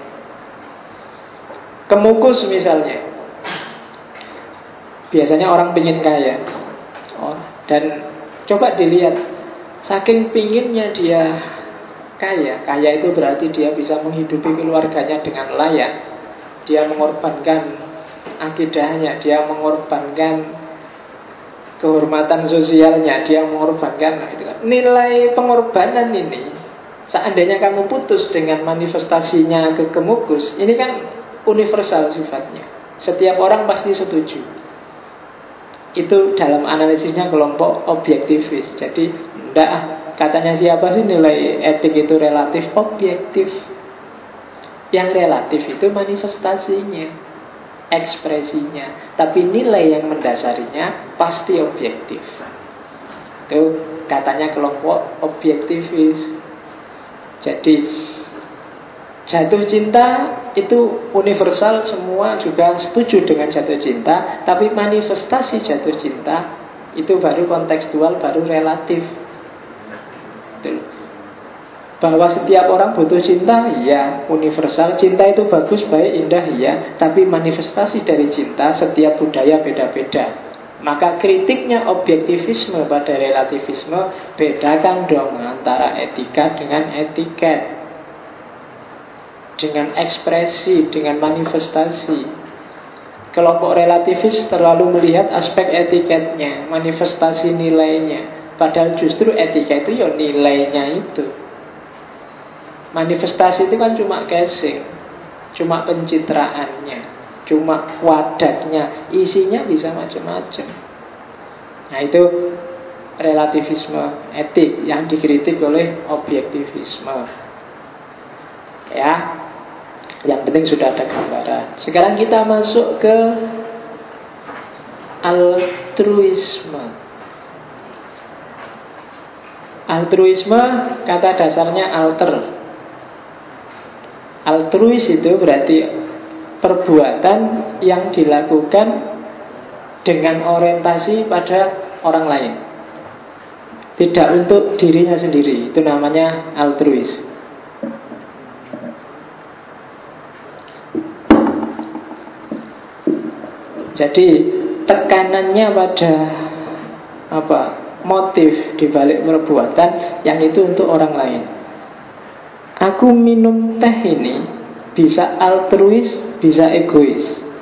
Kemukus misalnya, biasanya orang pingin kaya, dan coba dilihat, saking pinginnya dia kaya itu berarti dia bisa menghidupi keluarganya dengan layak. Dia mengorbankan akidahnya, dia mengorbankan kehormatan sosialnya, dia mengorbankan itu kan. Nilai pengorbanan ini, seandainya kamu putus dengan manifestasinya ke kemukus, ini kan universal sifatnya. Setiap orang pasti setuju. Itu dalam analisisnya kelompok objektivis. Jadi katanya siapa sih nilai etik itu relatif, objektif. Yang relatif itu manifestasinya, ekspresinya. Tapi nilai yang mendasarinya pasti objektif. Itu katanya kelompok objektivis. Jadi jatuh cinta itu universal, semua juga setuju dengan jatuh cinta. Tapi manifestasi jatuh cinta itu baru kontekstual, baru relatif. Bahwa setiap orang butuh cinta, ya, universal. Cinta itu bagus, baik, indah, ya. Tapi manifestasi dari cinta setiap budaya beda-beda. Maka kritiknya objektivisme pada relativisme, bedakan dong antara etika dengan etiket, dengan ekspresi, dengan manifestasi. Kelompok relativis terlalu melihat aspek etiketnya, manifestasi nilainya. Padahal justru etika itu ya nilainya itu. Manifestasi itu kan cuma casing, cuma pencitraannya, cuma wadahnya, isinya bisa macam-macam. Nah itu relativisme etik yang dikritik oleh objektivisme. Ya, yang penting sudah ada gambaran. Sekarang kita masuk ke altruisme. Altruisme kata dasarnya alter. Altruis itu berarti perbuatan yang dilakukan dengan orientasi pada orang lain, tidak untuk dirinya sendiri. Itu namanya altruis. Jadi tekanannya pada motif dibalik perbuatan yang itu untuk orang lain. Aku minum teh ini bisa altruis, bisa egois.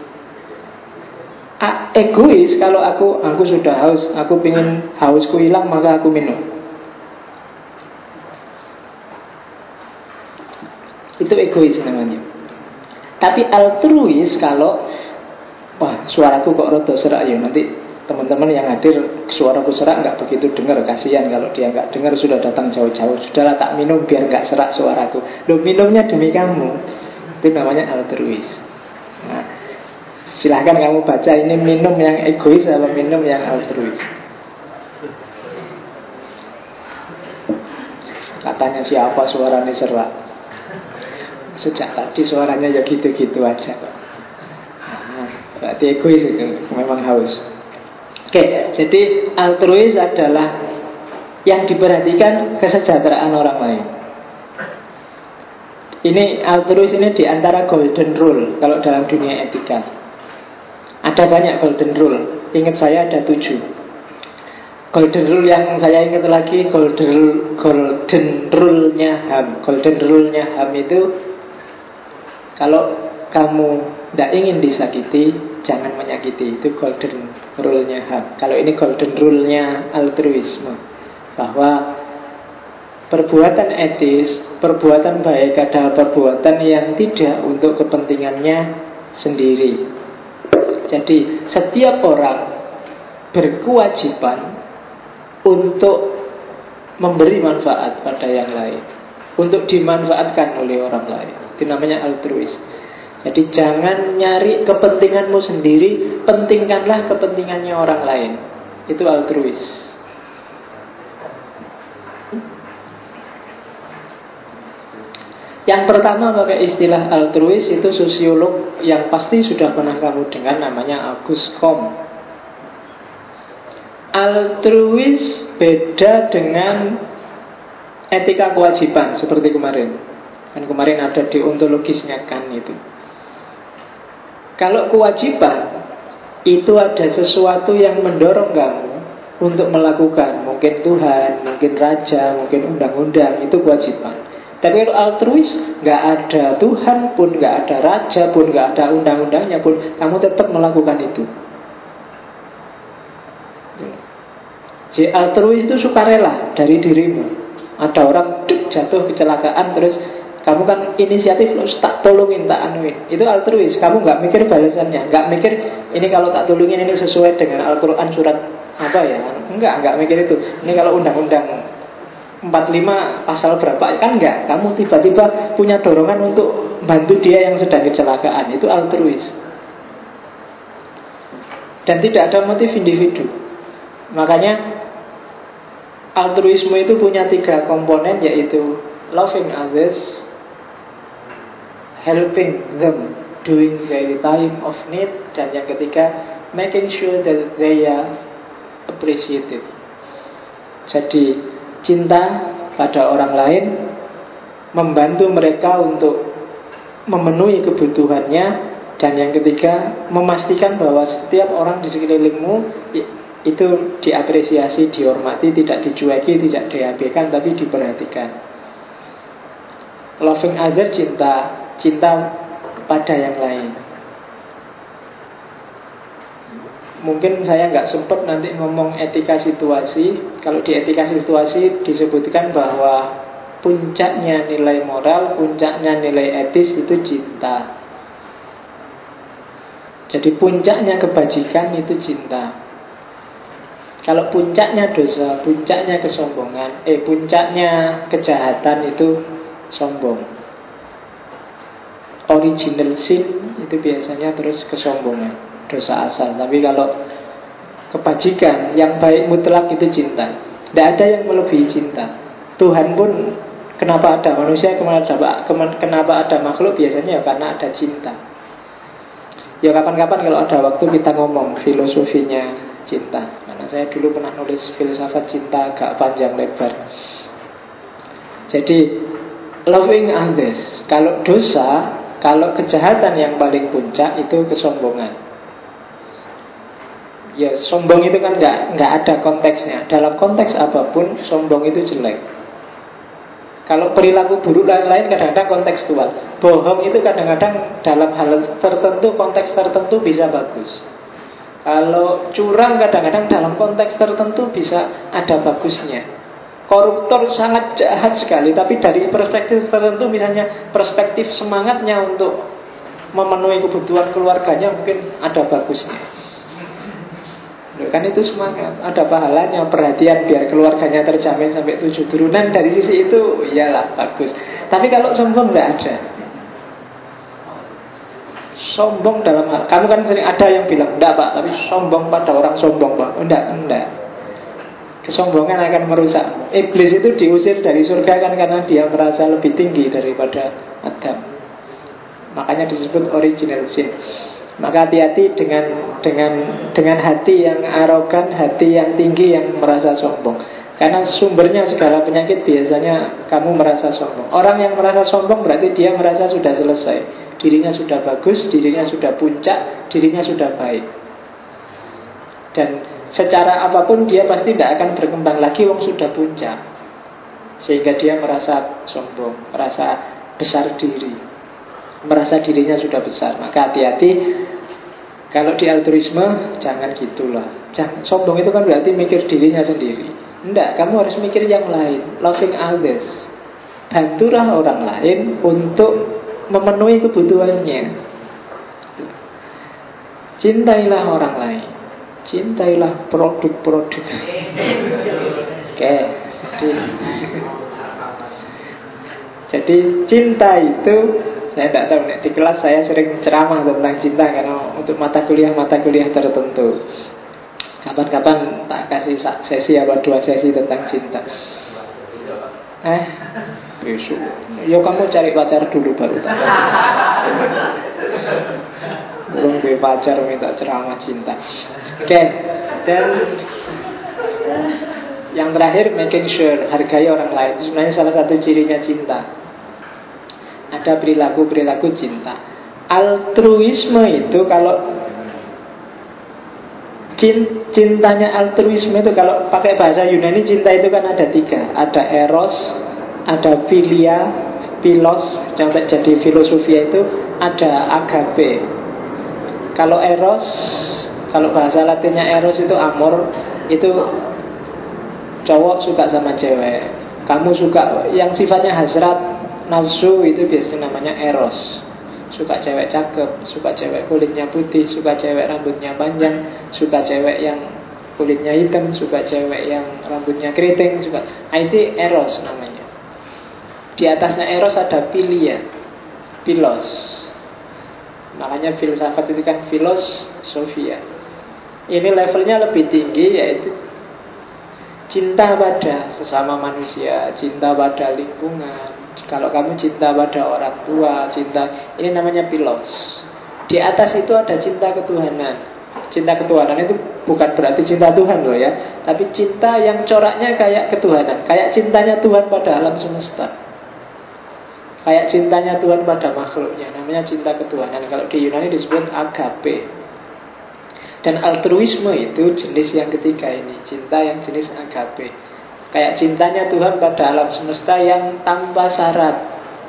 Egois kalau aku sudah haus, aku pengen hausku hilang, maka aku minum. Itu egois namanya. Tapi altruis kalau wah suaraku kok rada serak ya, nanti teman-teman yang hadir suaraku serak nggak begitu dengar, kasihan kalau dia nggak dengar sudah datang jauh-jauh. Sudahlah tak minum biar nggak serak suaraku. Loh, minumnya demi kamu. Itu namanya altruis. Nah, silahkan kamu baca ini minum yang egois atau minum yang altruis. Katanya siapa suaranya serak. Sejak tadi suaranya ya gitu-gitu aja kok. Nah, berarti egois itu, memang haus. Oke, jadi altruis adalah yang diperhatikan kesejahteraan orang lain. Ini altruis ini diantara golden rule kalau dalam dunia etika. Ada banyak golden rule. Ingat saya ada 7. Golden rule yang saya ingat lagi golden rule-nya HAM. Golden rule-nya HAM itu kalau kamu tidak ingin disakiti, jangan menyakiti. Itu golden rule-nya HAM. Kalau ini golden rule-nya altruisme, bahwa perbuatan etis, perbuatan baik adalah perbuatan yang tidak untuk kepentingannya sendiri. Jadi setiap orang berkewajiban untuk memberi manfaat pada yang lain, untuk dimanfaatkan oleh orang lain. Itu namanya altruis. Jadi jangan nyari kepentinganmu sendiri, pentingkanlah kepentingannya orang lain. Itu altruis. Yang pertama pakai istilah altruis itu sosiolog yang pasti sudah pernah kamu dengar, namanya Auguste Comte. Altruis beda dengan etika kewajiban seperti kemarin. Kan kemarin ada deontologisnya kan itu. Kalau kewajiban itu ada sesuatu yang mendorong kamu untuk melakukan, mungkin Tuhan, mungkin raja, mungkin undang-undang, itu kewajiban. Tapi kalau altruis nggak ada Tuhan pun, nggak ada raja pun, nggak ada undang-undangnya pun, kamu tetap melakukan itu. Jadi altruis itu sukarela dari dirimu. Ada orang jatuh kecelakaan, terus kamu kan inisiatif, lo tak tolongin, tak anuin. Itu altruis. Kamu nggak mikir balasannya, nggak mikir ini kalau tak tolongin ini sesuai dengan Al-Quran surat apa ya? Enggak mikir itu. Ini kalau undang-undang 45 pasal berapa kan enggak. Kamu tiba-tiba punya dorongan untuk bantu dia yang sedang kecelakaan. Itu altruis. Dan tidak ada motif individu. Makanya altruisme itu punya 3 komponen, yaitu loving others, helping them during their time of need, dan yang ketiga making sure that they are appreciated. Jadi cinta pada orang lain, membantu mereka untuk memenuhi kebutuhannya, dan yang ketiga memastikan bahwa setiap orang di sekelilingmu itu diapresiasi, dihormati, tidak dicueki, tidak diabaikan, tapi diperhatikan. Loving other, cinta pada yang lain. Mungkin saya nggak sempat nanti ngomong etika situasi. Kalau di etika situasi disebutkan bahwa puncaknya nilai moral, puncaknya nilai etis itu cinta. Jadi puncaknya kebajikan itu cinta. Kalau puncaknya dosa, puncaknya kesombongan, puncaknya kejahatan itu sombong. Original sin itu biasanya terus kesombongan, dosa asal. Tapi kalau kebajikan, yang baik mutlak itu cinta. Tidak ada yang melebihi cinta. Tuhan pun, kenapa ada manusia, kenapa ada makhluk, biasanya ya karena ada cinta. Ya kapan-kapan kalau ada waktu kita ngomong filosofinya cinta. Karena saya dulu pernah nulis filsafat cinta agak panjang lebar. Jadi loving others. Kalau dosa, kalau kejahatan yang paling puncak itu kesombongan. Ya sombong itu kan nggak ada konteksnya. Dalam konteks apapun sombong itu jelek. Kalau perilaku buruk lain-lain kadang-kadang kontekstual. Bohong itu kadang-kadang dalam hal tertentu, konteks tertentu bisa bagus. Kalau curang kadang-kadang dalam konteks tertentu bisa ada bagusnya. Koruptor sangat jahat sekali, tapi dari perspektif tertentu, misalnya perspektif semangatnya untuk memenuhi kebutuhan keluarganya, mungkin ada bagusnya. Kan itu semangat, ada pahalanya, perhatian biar keluarganya terjamin sampai 7 turunan. Dari sisi itu iyalah bagus. Tapi kalau sombong nggak ada. Sombong dalam hal, kamu kan sering ada yang bilang enggak Pak, tapi sombong pada orang sombong Pak. Enggak. Kesombongan akan merusak. Iblis itu diusir dari surga kan karena dia merasa lebih tinggi daripada Adam. Makanya disebut original sin. Maka hati-hati dengan hati yang arogan, hati yang tinggi yang merasa sombong. Karena sumbernya segala penyakit biasanya kamu merasa sombong. Orang yang merasa sombong berarti dia merasa sudah selesai. Dirinya sudah bagus, dirinya sudah puncak, dirinya sudah baik. Dan secara apapun dia pasti tidak akan berkembang lagi wong sudah puncak. Sehingga dia merasa sombong, merasa besar diri, merasa dirinya sudah besar. Maka hati-hati. Kalau di altruisme jangan gitulah. Sombong itu kan berarti mikir dirinya sendiri. Enggak, kamu harus mikir yang lain. Loving others. Bantulah orang lain untuk memenuhi kebutuhannya. Cintailah orang lain. Cintailah produk-produk. Oke. Jadi cinta itu, saya tidak tahu, di kelas saya sering ceramah tentang cinta karena untuk mata kuliah tertentu. Kapan-kapan tak kasih sesi 2 sesi tentang cinta. Besok. Yo kamu cari pacar dulu baru tak kasih. Belum punya pacar minta ceramah cinta. Oke. Dan yang terakhir, making sure, hargai orang lain. Sebenarnya salah satu cirinya cinta. Ada perilaku-perilaku cinta. Altruisme itu kalau cintanya altruisme itu kalau pakai bahasa Yunani, cinta itu kan ada 3. Ada eros, ada philia, philos, sampai jadi filosofia itu ada agape. Kalau eros, kalau bahasa Latinnya eros itu amor, itu cowok suka sama cewek. Kamu suka yang sifatnya hasrat, nafsu, itu biasanya namanya eros. Suka cewek cakep, suka cewek kulitnya putih, suka cewek rambutnya panjang, suka cewek yang kulitnya hitam, suka cewek yang rambutnya keriting, suka. Itu eros namanya. Di atasnya eros ada philia, philos. Makanya filsafat itu kan filosofia. Ini levelnya lebih tinggi, yaitu cinta pada sesama manusia, cinta pada lingkungan. Kalau kamu cinta pada orang tua, cinta, ini namanya philos. Di atas itu ada cinta ketuhanan. Cinta ketuhanan itu bukan berarti cinta Tuhan loh ya, tapi cinta yang coraknya kayak ketuhanan, kayak cintanya Tuhan pada alam semesta, kayak cintanya Tuhan pada makhluknya, namanya cinta ketuhanan. Kalau di Yunani disebut agape. Dan altruisme itu jenis yang ketiga ini, cinta yang jenis agape. Kayak cintanya Tuhan pada alam semesta yang tanpa syarat.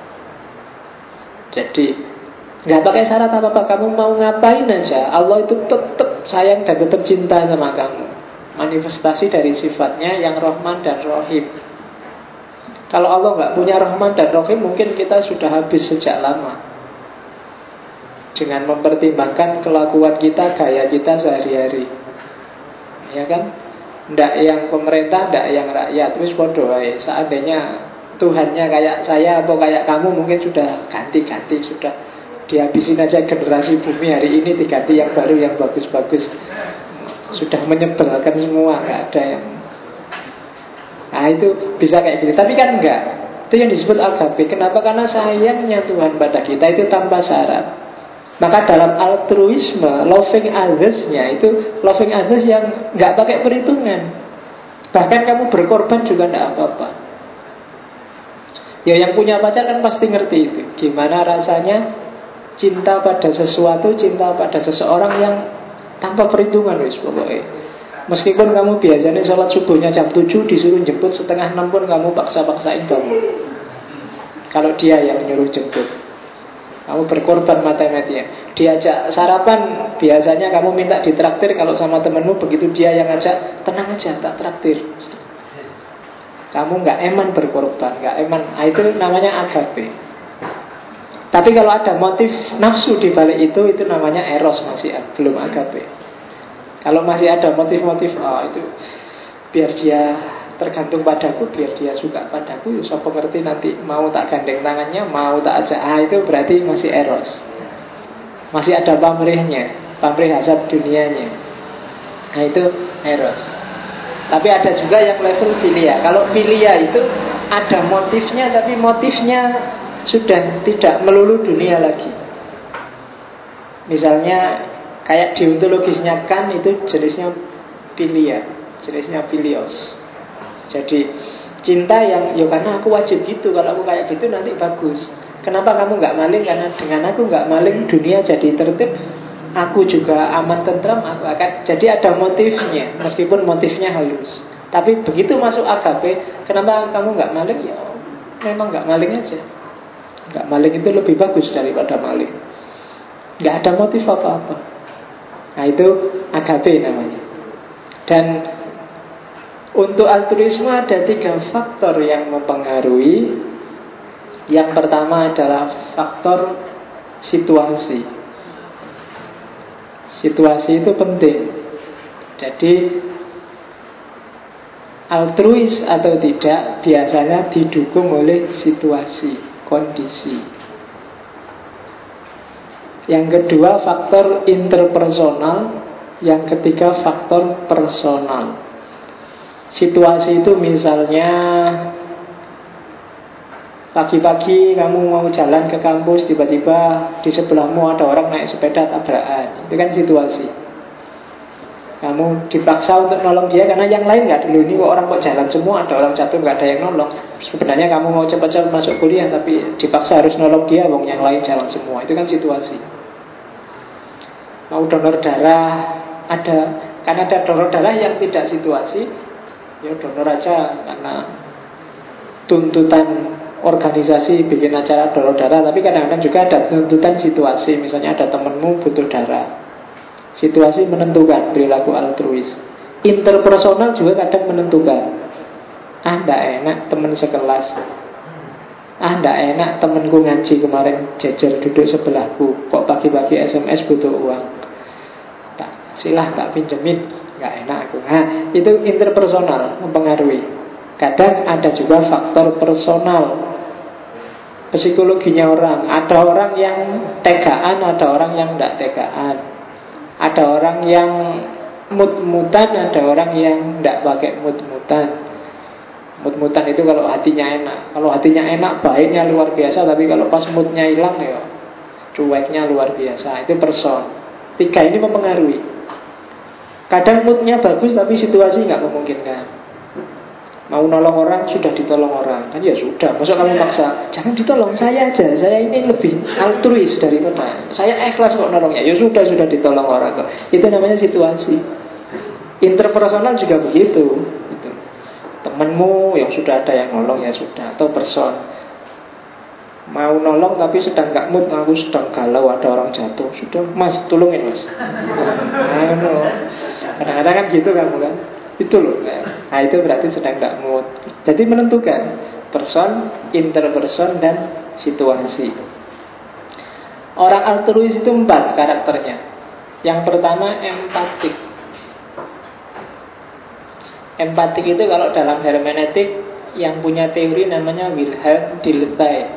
Jadi nggak pakai syarat apa-apa, kamu mau ngapain aja, Allah itu tetap sayang dan tetap cinta sama kamu. Manifestasi dari sifatnya yang Rahman dan Rahim. Kalau Allah nggak punya Rahman dan Rahim, mungkin kita sudah habis sejak lama. Dengan mempertimbangkan kelakuan kita, gaya kita sehari-hari, ya kan? Ndak yang pemerintah, ndak yang rakyat. Terus bodoh aja. Seandainya Tuhannya kayak saya atau kayak kamu, mungkin sudah ganti-ganti, sudah dihabisin aja generasi bumi hari ini, diganti yang baru, yang bagus-bagus. Sudah menyebalkan semua, nggak ada yang. Nah itu bisa kayak gitu. Tapi kan enggak. Itu yang disebut agape. Kenapa? Karena sayangnya Tuhan pada kita itu tanpa syarat. Maka dalam altruisme, loving others-nya itu loving others yang nggak pakai perhitungan. Bahkan kamu berkorban juga nggak apa-apa. Ya yang punya pacar kan pasti ngerti itu. Gimana rasanya cinta pada sesuatu, cinta pada seseorang yang tanpa perhitungan, wis pokoknya. Meskipun kamu biasanya sholat subuhnya jam 7, disuruh jemput setengah 6 pun kamu paksa-paksain bangun. Kalau dia yang nyuruh jemput, kamu berkorban matematiknya. Diajak sarapan, biasanya kamu minta ditraktir. Kalau sama temenmu, begitu dia yang ngajak, tenang aja, tak traktir. Kamu nggak eman berkorban, nggak eman. Itu namanya agape. Tapi kalau ada motif nafsu di balik itu namanya eros, masih belum agape. Kalau masih ada motif-motif, itu biar dia tergantung padaku, biar dia suka padaku, ya siapa ngerti nanti mau tak gandeng tangannya, mau tak ajak, itu berarti masih eros. Masih ada pamrihnya, pamrih hasad dunianya. Nah itu eros. Tapi ada juga yang level filia. Kalau filia itu ada motifnya, tapi motifnya sudah tidak melulu dunia lagi. Misalnya kayak deontologisnya Kant itu jenisnya filia, jenisnya filios. Jadi cinta yang ya karena aku wajib gitu, kalau aku kayak gitu nanti bagus. Kenapa kamu nggak maling? Karena dengan aku nggak maling dunia jadi tertib, aku juga aman tentram, aku akan. Jadi ada motifnya, meskipun motifnya halus. Tapi begitu masuk agape, kenapa kamu nggak maling? Ya memang nggak maling aja. Nggak maling itu lebih bagus daripada maling. Nggak ada motif apa-apa. Nah itu agape namanya. Dan untuk altruisme ada 3 faktor yang mempengaruhi. Yang pertama adalah faktor situasi. Situasi itu penting. Jadi altruis atau tidak biasanya didukung oleh situasi, kondisi. Yang kedua faktor interpersonal. Yang ketiga faktor personal. Situasi itu misalnya pagi-pagi kamu mau jalan ke kampus, tiba-tiba di sebelahmu ada orang naik sepeda tabrakan. Itu kan situasi. Kamu dipaksa untuk nolong dia karena yang lain nggak dulu. Ini kok orang kok jalan semua, ada orang jatuh nggak ada yang nolong. Sebenarnya kamu mau cepat-cepat masuk kuliah, tapi dipaksa harus nolong dia, wong yang lain jalan semua. Itu kan situasi. Mau donor darah, kan ada donor darah yang tidak situasi. Ya donor aja karena tuntutan organisasi bikin acara donor darah. Tapi kadang-kadang juga ada tuntutan situasi. Misalnya ada temenmu butuh darah, situasi menentukan perilaku altruis. Interpersonal juga kadang menentukan. Nggak enak temen sekelas, nggak enak temenku ngaji kemarin jejer duduk sebelahku, kok pagi-pagi SMS butuh uang, tak pinjemin, nggak enak aku. Itu interpersonal mempengaruhi. Kadang ada juga faktor personal, psikologinya orang. Ada orang yang tegaan, ada orang yang tidak tegaan. Ada orang yang mut-mutan, ada orang yang tidak pakai mut-mutan. Mut-mutan itu kalau hatinya enak. Kalau hatinya enak, baiknya luar biasa. Tapi kalau pas moodnya hilang, ya cueknya luar biasa. Itu person. 3 ini mempengaruhi. Kadang moodnya bagus, tapi situasi nggak memungkinkan. Mau nolong orang, sudah ditolong orang. Kan ya sudah, masuk kamu maksa, jangan ditolong, saya aja, saya ini lebih altruis daripada, saya ikhlas kok nolongnya. Ya sudah ditolong orang kok. Itu namanya situasi. Interpersonal juga begitu gitu. Temenmu yang sudah ada yang nolong, ya sudah. Atau person, mau nolong tapi sedang gak mood, aku sedang galau, ada orang jatuh, sudah mas, tolongin mas. Kadang-kadang kan gitu kamu kan. Itu loh. Nah itu berarti sedang gak mood. Jadi menentukan person, interperson, dan situasi. Orang altruis itu 4 karakternya. Yang pertama empatik. Empatik itu kalau dalam hermeneutik yang punya teori namanya Wilhelm Dilthey.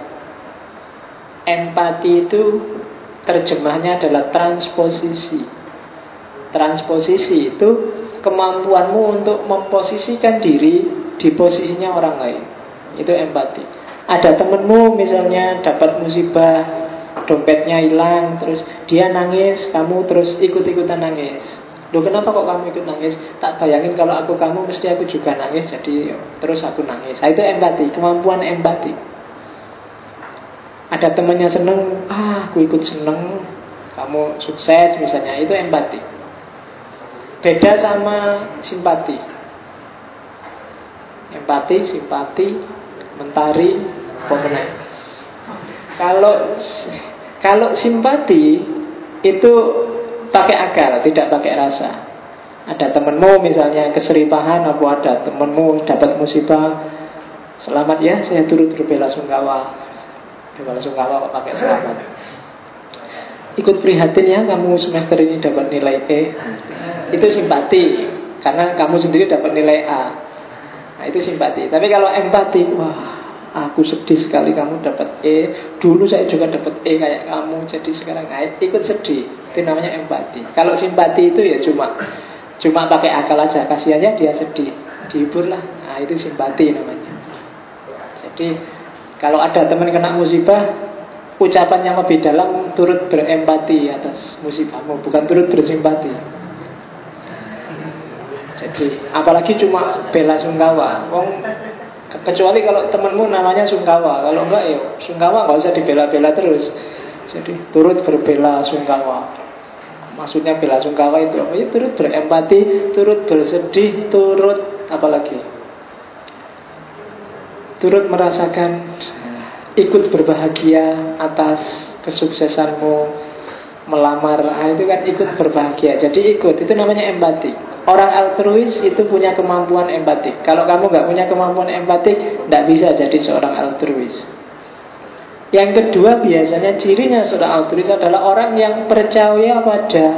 Empati itu terjemahnya adalah transposisi. Transposisi itu kemampuanmu untuk memposisikan diri di posisinya orang lain. Itu empati. Ada temenmu misalnya dapat musibah, dompetnya hilang, terus dia nangis, kamu terus ikut-ikutan nangis. Loh kenapa kok kamu ikut nangis? Tak bayangin kalau aku kamu mesti aku juga nangis, jadi terus aku nangis. Itu empati, kemampuan empati. Ada temannya seneng, aku ikut seneng, kamu sukses misalnya, itu empati. Beda sama simpati. Empati, simpati, mentari, pemenang. Kalau simpati itu pakai akal, tidak pakai rasa. Ada temenmu misalnya keseripahan, apa ada temenmu dapat musibah, Selamat ya, saya turut berbela-sungkawa. Bela-sungkawa kok pakai selamat. Ikut prihatin ya, kamu semester ini dapat nilai E. Itu simpati, karena kamu sendiri dapat nilai A. Nah itu simpati. Tapi kalau empati, wah, aku sedih sekali kamu dapat E. Dulu saya juga dapat E kayak kamu, jadi sekarang ikut sedih. Itu namanya empati. Kalau simpati itu ya cuma pakai akal aja, kasihannya dia sedih, dihibur lah. Nah itu simpati namanya. Jadi kalau ada teman kena musibah, ucapan yang lebih dalam turut berempati atas musibahmu, bukan turut bersimpati. Jadi apalagi cuma bela sungkawa. Kecuali kalau temanmu namanya Sungkawa. Kalau enggak ya Sungkawa enggak usah dibela-bela terus. Jadi turut berbela sungkawa. Maksudnya bela sungkawa itu apa? Ya turut berempati, turut bersedih, turut apalagi? Turut merasakan, ikut berbahagia atas kesuksesanmu melamar. Nah, itu kan ikut berbahagia. Jadi ikut, itu namanya empati. Orang altruis itu punya kemampuan empati. Kalau kamu nggak punya kemampuan empati, nggak bisa jadi seorang altruis. Yang kedua, biasanya cirinya seorang altruis adalah orang yang percaya pada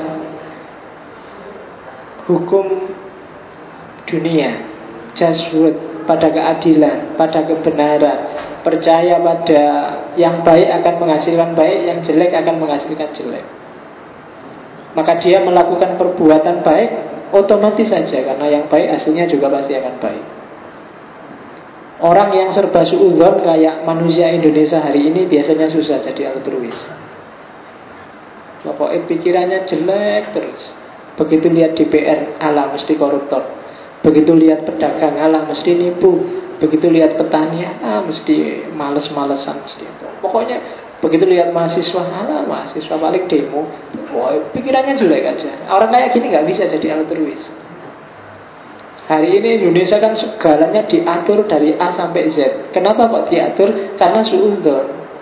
hukum dunia, just word, pada keadilan, pada kebenaran, percaya pada yang baik akan menghasilkan baik, yang jelek akan menghasilkan jelek. Maka dia melakukan perbuatan baik otomatis saja, karena yang baik hasilnya juga pasti akan baik. Orang yang serba suudzon kayak manusia Indonesia hari ini biasanya susah jadi altruis. Pokoknya pikirannya jelek terus. Begitu lihat DPR, alah mesti koruptor. Begitu lihat pedagang, alah mesti nipu. Begitu lihat petani, mesti males-malesan mesti itu. Pokoknya begitu lihat mahasiswa, alah mahasiswa balik demo. Pikirannya jelek aja. Orang kayak gini nggak bisa jadi altruis. Hari ini Indonesia kan segalanya diatur dari A sampai Z. Kenapa kok diatur? Karena suudzon.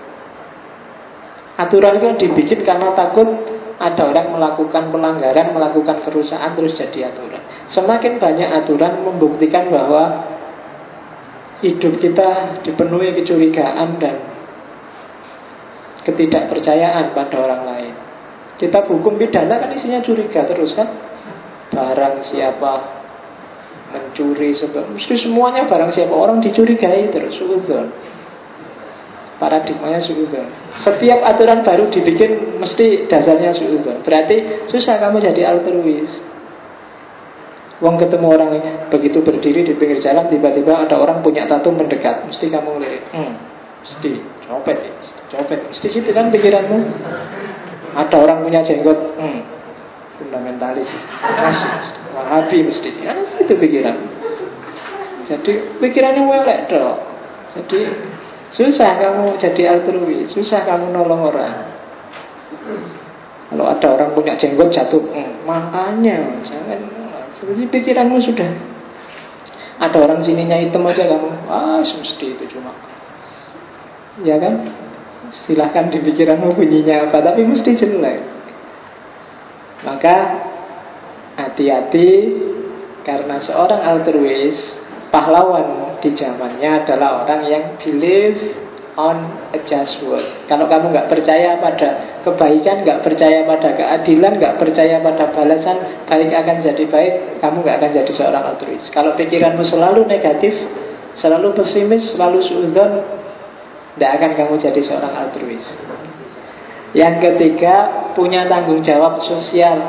Aturan itu dibikin karena takut ada orang melakukan pelanggaran, melakukan kerusakan, terus jadi aturan. Semakin banyak aturan membuktikan bahwa hidup kita dipenuhi kecurigaan dan ketidakpercayaan pada orang lain. Kita hukum pidana kan isinya curiga terus kan. Barang siapa mencuri, mesti semuanya barang siapa orang dicurigai terus, suudzon. Paradigmanya suudzon. Setiap aturan baru dibikin mesti dasarnya suudzon. Berarti susah kamu jadi altruis. Wong ketemu orang begitu berdiri di pinggir jalan, tiba-tiba ada orang punya tato mendekat, mesti kamu lirik, mesti copet, mesti gitu kan pikiranmu. Ada orang punya jenggot, fundamentalis, Wahabi mesti, itu pikiran. Jadi pikirannya welek dong. Jadi susah kamu jadi altruis, susah kamu nolong orang. Kalau ada orang punya jenggot jatuh, makanya jangan. Seperti pikiranmu sudah. Ada orang sininya hitam aja kamu, mesti itu cuma. Ya kan? Silahkan di pikiranmu bunyinya apa, tapi mesti jelek. Maka hati-hati, karena seorang altruis, pahlawan di zamannya adalah orang yang believe on a just word. Kalau kamu nggak percaya pada kebaikan, nggak percaya pada keadilan, nggak percaya pada balasan, baik akan jadi baik, kamu nggak akan jadi seorang altruis. Kalau pikiranmu selalu negatif, selalu pesimis, selalu suudzon, tidak akan kamu jadi seorang altruis. Yang ketiga, punya tanggung jawab sosial.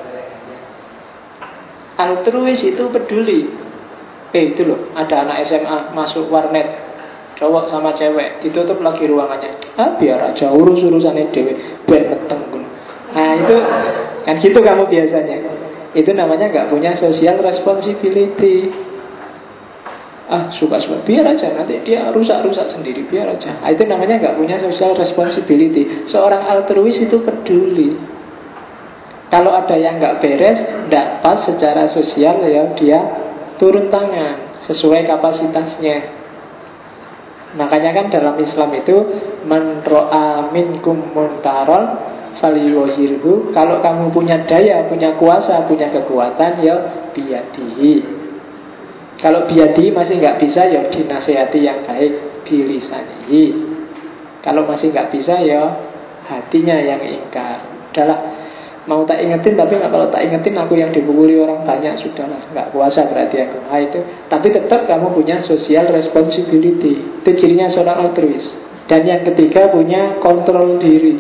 Altruis itu peduli. Itu loh, ada anak SMA masuk warnet, cowok sama cewek, ditutup lagi ruangannya. Biar aja urus-urusannya dewe, ben meteng. Nah itu, kan gitu kamu biasanya. Itu namanya gak punya social responsibility. Suka-suka, biar aja, nanti dia rusak-rusak sendiri, biar aja. Itu namanya gak punya social responsibility. Seorang altruis itu peduli. Kalau ada yang gak beres, gak pas secara sosial, ya dia turun tangan sesuai kapasitasnya. Makanya kan dalam Islam itu man ra'a minkum munkaran falyughayyirhu. Kalau kamu punya daya, punya kuasa, punya kekuatan, ya biyadihi. Kalau biadi masih nggak bisa, ya dinasehati yang baik, bilisanihi. Kalau masih nggak bisa, ya hatinya yang ingkar. Udahlah, mau tak ingetin, tapi kalau tak ingetin aku yang dipukuli orang banyak, sudahlah, nggak kuasa berarti aku. Nah, itu. Tapi tetap kamu punya social responsibility. Itu cirinya seorang altruis. Dan yang ketiga, punya kontrol diri.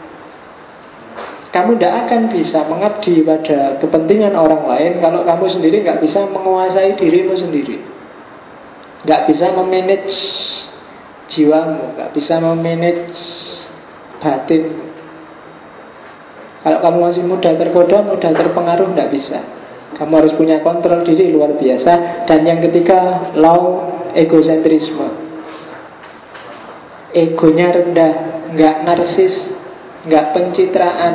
Kamu tidak akan bisa mengabdi pada kepentingan orang lain kalau kamu sendiri nggak bisa menguasai dirimu sendiri, nggak bisa memanage jiwamu, nggak bisa memanage batin. Kalau kamu masih mudah tergoda, mudah terpengaruh, nggak bisa. Kamu harus punya kontrol diri luar biasa. Dan yang ketiga, low egosentrisme. Egonya rendah, nggak narsis, nggak pencitraan.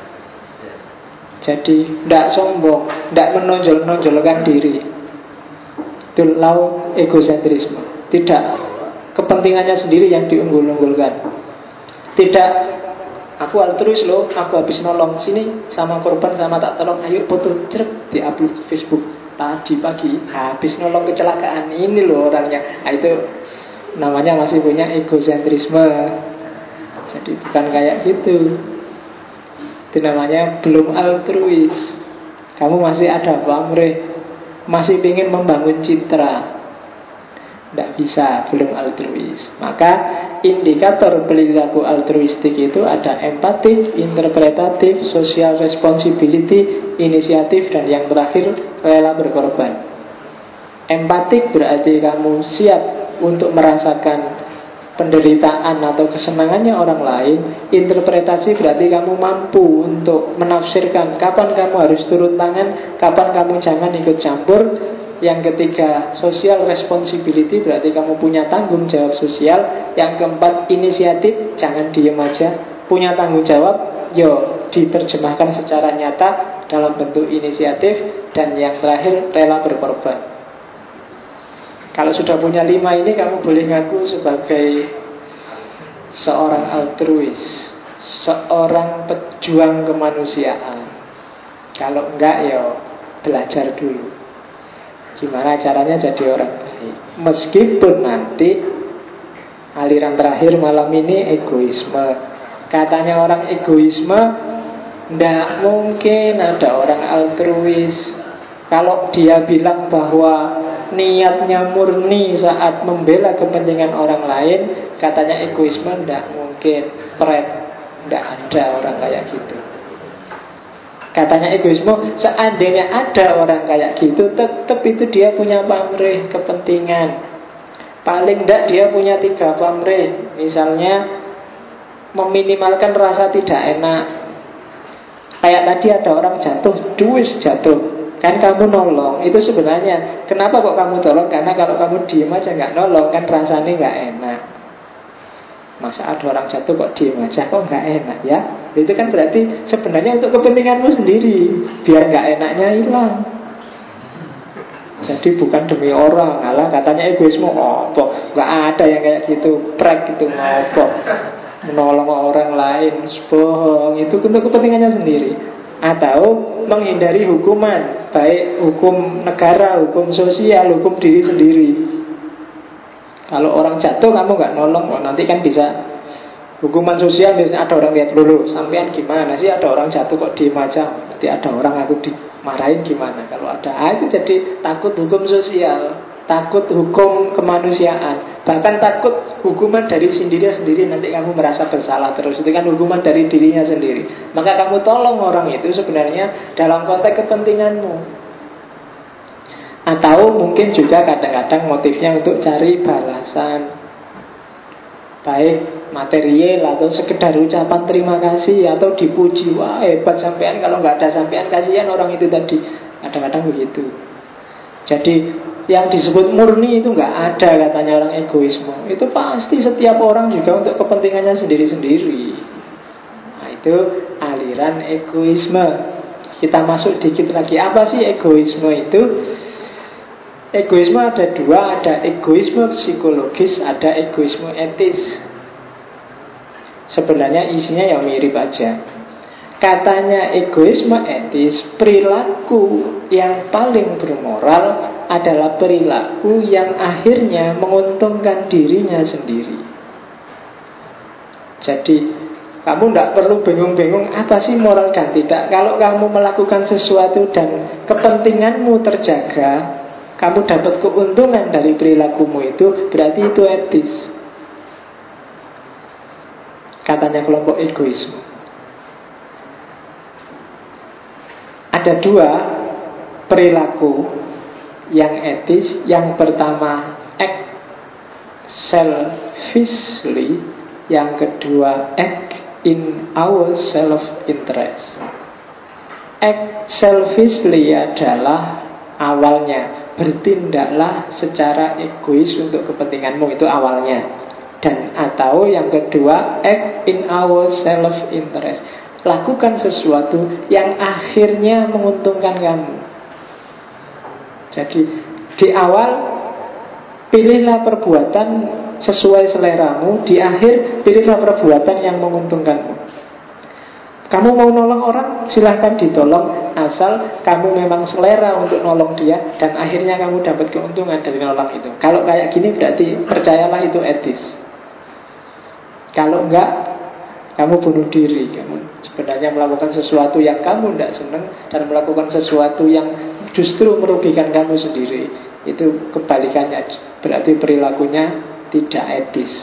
Jadi tidak sombong, tidak menonjol-nonjolkan diri. Itu low egosentrisme. Tidak kepentingannya sendiri yang diunggul-unggulkan. Tidak, aku altruis loh, aku habis nolong, sini sama korban sama tak tolong, ayo foto cerep di upload Facebook. Tadi pagi habis nolong kecelakaan, ini loh orangnya. Nah, itu namanya masih punya egosentrisme. Jadi bukan kayak gitu. Itu namanya belum altruis. Kamu masih ada pamrih, masih ingin membangun citra. Tidak bisa, belum altruis. Maka indikator perilaku altruistik itu ada empatik, interpretatif, social responsibility, inisiatif, dan yang terakhir rela berkorban. Empatik berarti kamu siap untuk merasakan penderitaan atau kesenangannya orang lain. Interpretasi berarti kamu mampu untuk menafsirkan kapan kamu harus turun tangan, kapan kamu jangan ikut campur. Yang ketiga, social responsibility berarti kamu punya tanggung jawab sosial. Yang keempat, inisiatif, jangan diem aja, punya tanggung jawab, yo diterjemahkan secara nyata dalam bentuk inisiatif. Dan yang terakhir, rela berkorban. Kalau sudah punya 5 ini, kamu boleh ngaku sebagai seorang altruis, seorang pejuang kemanusiaan. Kalau enggak, ya belajar dulu gimana caranya jadi orang baik. Meskipun nanti aliran terakhir malam ini egoisme. Katanya orang egoisme, enggak mungkin ada orang altruis. Kalau dia bilang bahwa niatnya murni saat membela kepentingan orang lain, katanya egoisme, tidak mungkin. Tidak ada orang kayak gitu. Katanya egoisme, seandainya ada orang kayak gitu, tetap itu dia punya pamrih kepentingan. Paling tidak dia punya 3 pamrih. Misalnya meminimalkan rasa tidak enak. Kayak tadi ada orang jatuh, duis jatuh, kan kamu nolong. Itu sebenarnya kenapa kok kamu tolong? Karena kalau kamu diem aja nggak nolong, kan rasanya nggak enak. Masa ada orang jatuh kok diem aja, kok nggak enak ya? Itu kan berarti sebenarnya untuk kepentinganmu sendiri, biar nggak enaknya hilang. Jadi bukan demi orang. Alah, katanya egoisme, apa? Nggak ada yang kayak gitu. Prek gitu, apa? Menolong orang lain, bohong. Itu untuk kepentingannya sendiri. Atau menghindari hukuman, baik hukum negara, hukum sosial, hukum diri sendiri. Kalau orang jatuh kamu nggak nolong, nanti kan bisa hukuman sosial. Biasanya ada orang lihat dulu, sampean gimana sih ada orang jatuh kok diem aja, nanti ada orang aku dimarahin gimana. Kalau ada itu jadi takut hukum sosial, takut hukum kemanusiaan, bahkan takut hukuman dari dirinya sendiri. Nanti kamu merasa bersalah terus, itu kan hukuman dari dirinya sendiri. Maka kamu tolong orang itu sebenarnya dalam konteks kepentinganmu. Atau mungkin juga kadang-kadang motifnya untuk cari balasan, baik material atau sekedar ucapan terima kasih, atau dipuji, wah hebat sampean, kalau nggak ada sampean kasihan orang itu tadi. Kadang-kadang begitu. Jadi yang disebut murni itu nggak ada katanya orang egoisme. Itu pasti setiap orang juga untuk kepentingannya sendiri-sendiri. Nah, itu aliran egoisme. Kita masuk dikit lagi. Apa sih egoisme itu? Egoisme ada 2, ada egoisme psikologis, ada egoisme etis. Sebenarnya isinya ya mirip aja. Katanya egoisme etis, perilaku yang paling bermoral adalah perilaku yang akhirnya menguntungkan dirinya sendiri. Jadi kamu tidak perlu bingung-bingung apa sih moral dan tidak. Kalau kamu melakukan sesuatu dan kepentinganmu terjaga, kamu dapat keuntungan dari perilakumu itu, berarti itu etis. Katanya kelompok egoisme. Ada dua perilaku yang etis. Yang pertama act selfishly, yang kedua act in our self-interest. Act selfishly adalah awalnya bertindaklah secara egois untuk kepentinganmu, itu awalnya. Dan atau yang kedua act in our self-interest, lakukan sesuatu yang akhirnya menguntungkan kamu. Jadi di awal pilihlah perbuatan sesuai seleramu, di akhir pilihlah perbuatan yang menguntungkanmu. Kamu mau nolong orang, silahkan ditolong, asal kamu memang selera untuk nolong dia, dan akhirnya kamu dapat keuntungan dari nolong itu. Kalau kayak gini berarti percayalah itu etis. Kalau enggak, kamu bunuh diri. Kamu sebenarnya melakukan sesuatu yang kamu tidak senang, dan melakukan sesuatu yang justru merugikan kamu sendiri. Itu kebalikannya, berarti perilakunya tidak etis.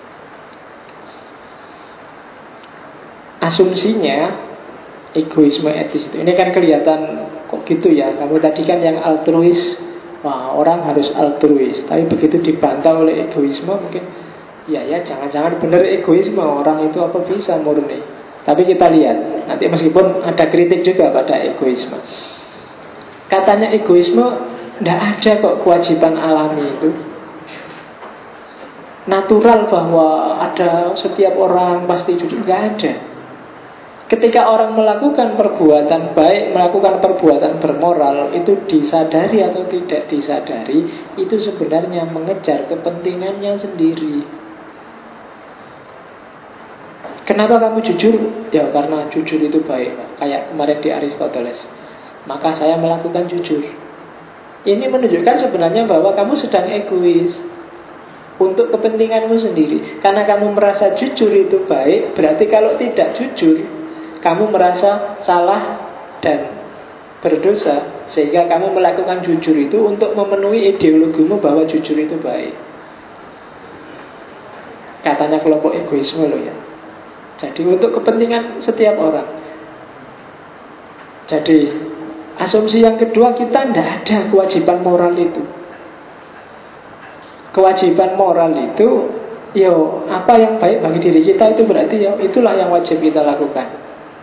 Asumsinya egoisme etis itu, ini kan kelihatan kok gitu ya. Kamu tadi kan yang altruis, wah orang harus altruis, tapi begitu dibantah oleh egoisme mungkin ya jangan-jangan benar egoisme, orang itu apa bisa murni. Tapi kita lihat nanti, meskipun ada kritik juga pada egoisme. Katanya egoisme tidak ada kok kewajiban alami itu. Natural bahwa ada setiap orang pasti jujur, nggak ada. Ketika orang melakukan perbuatan baik, melakukan perbuatan bermoral, itu disadari atau tidak disadari, itu sebenarnya mengejar kepentingannya sendiri. Kenapa kamu jujur? Ya karena jujur itu baik. Kayak kemarin di Aristoteles, maka saya melakukan jujur. Ini menunjukkan sebenarnya bahwa kamu sedang egois untuk kepentinganmu sendiri. Karena kamu merasa jujur itu baik, berarti kalau tidak jujur, kamu merasa salah dan berdosa. Sehingga kamu melakukan jujur itu untuk memenuhi ideologimu bahwa jujur itu baik. Katanya kelompok egoisme loh ya. Jadi untuk kepentingan setiap orang. Jadi asumsi yang kedua, kita tidak ada kewajiban moral itu. Kewajiban moral itu apa yang baik bagi diri kita, itu berarti itulah yang wajib kita lakukan.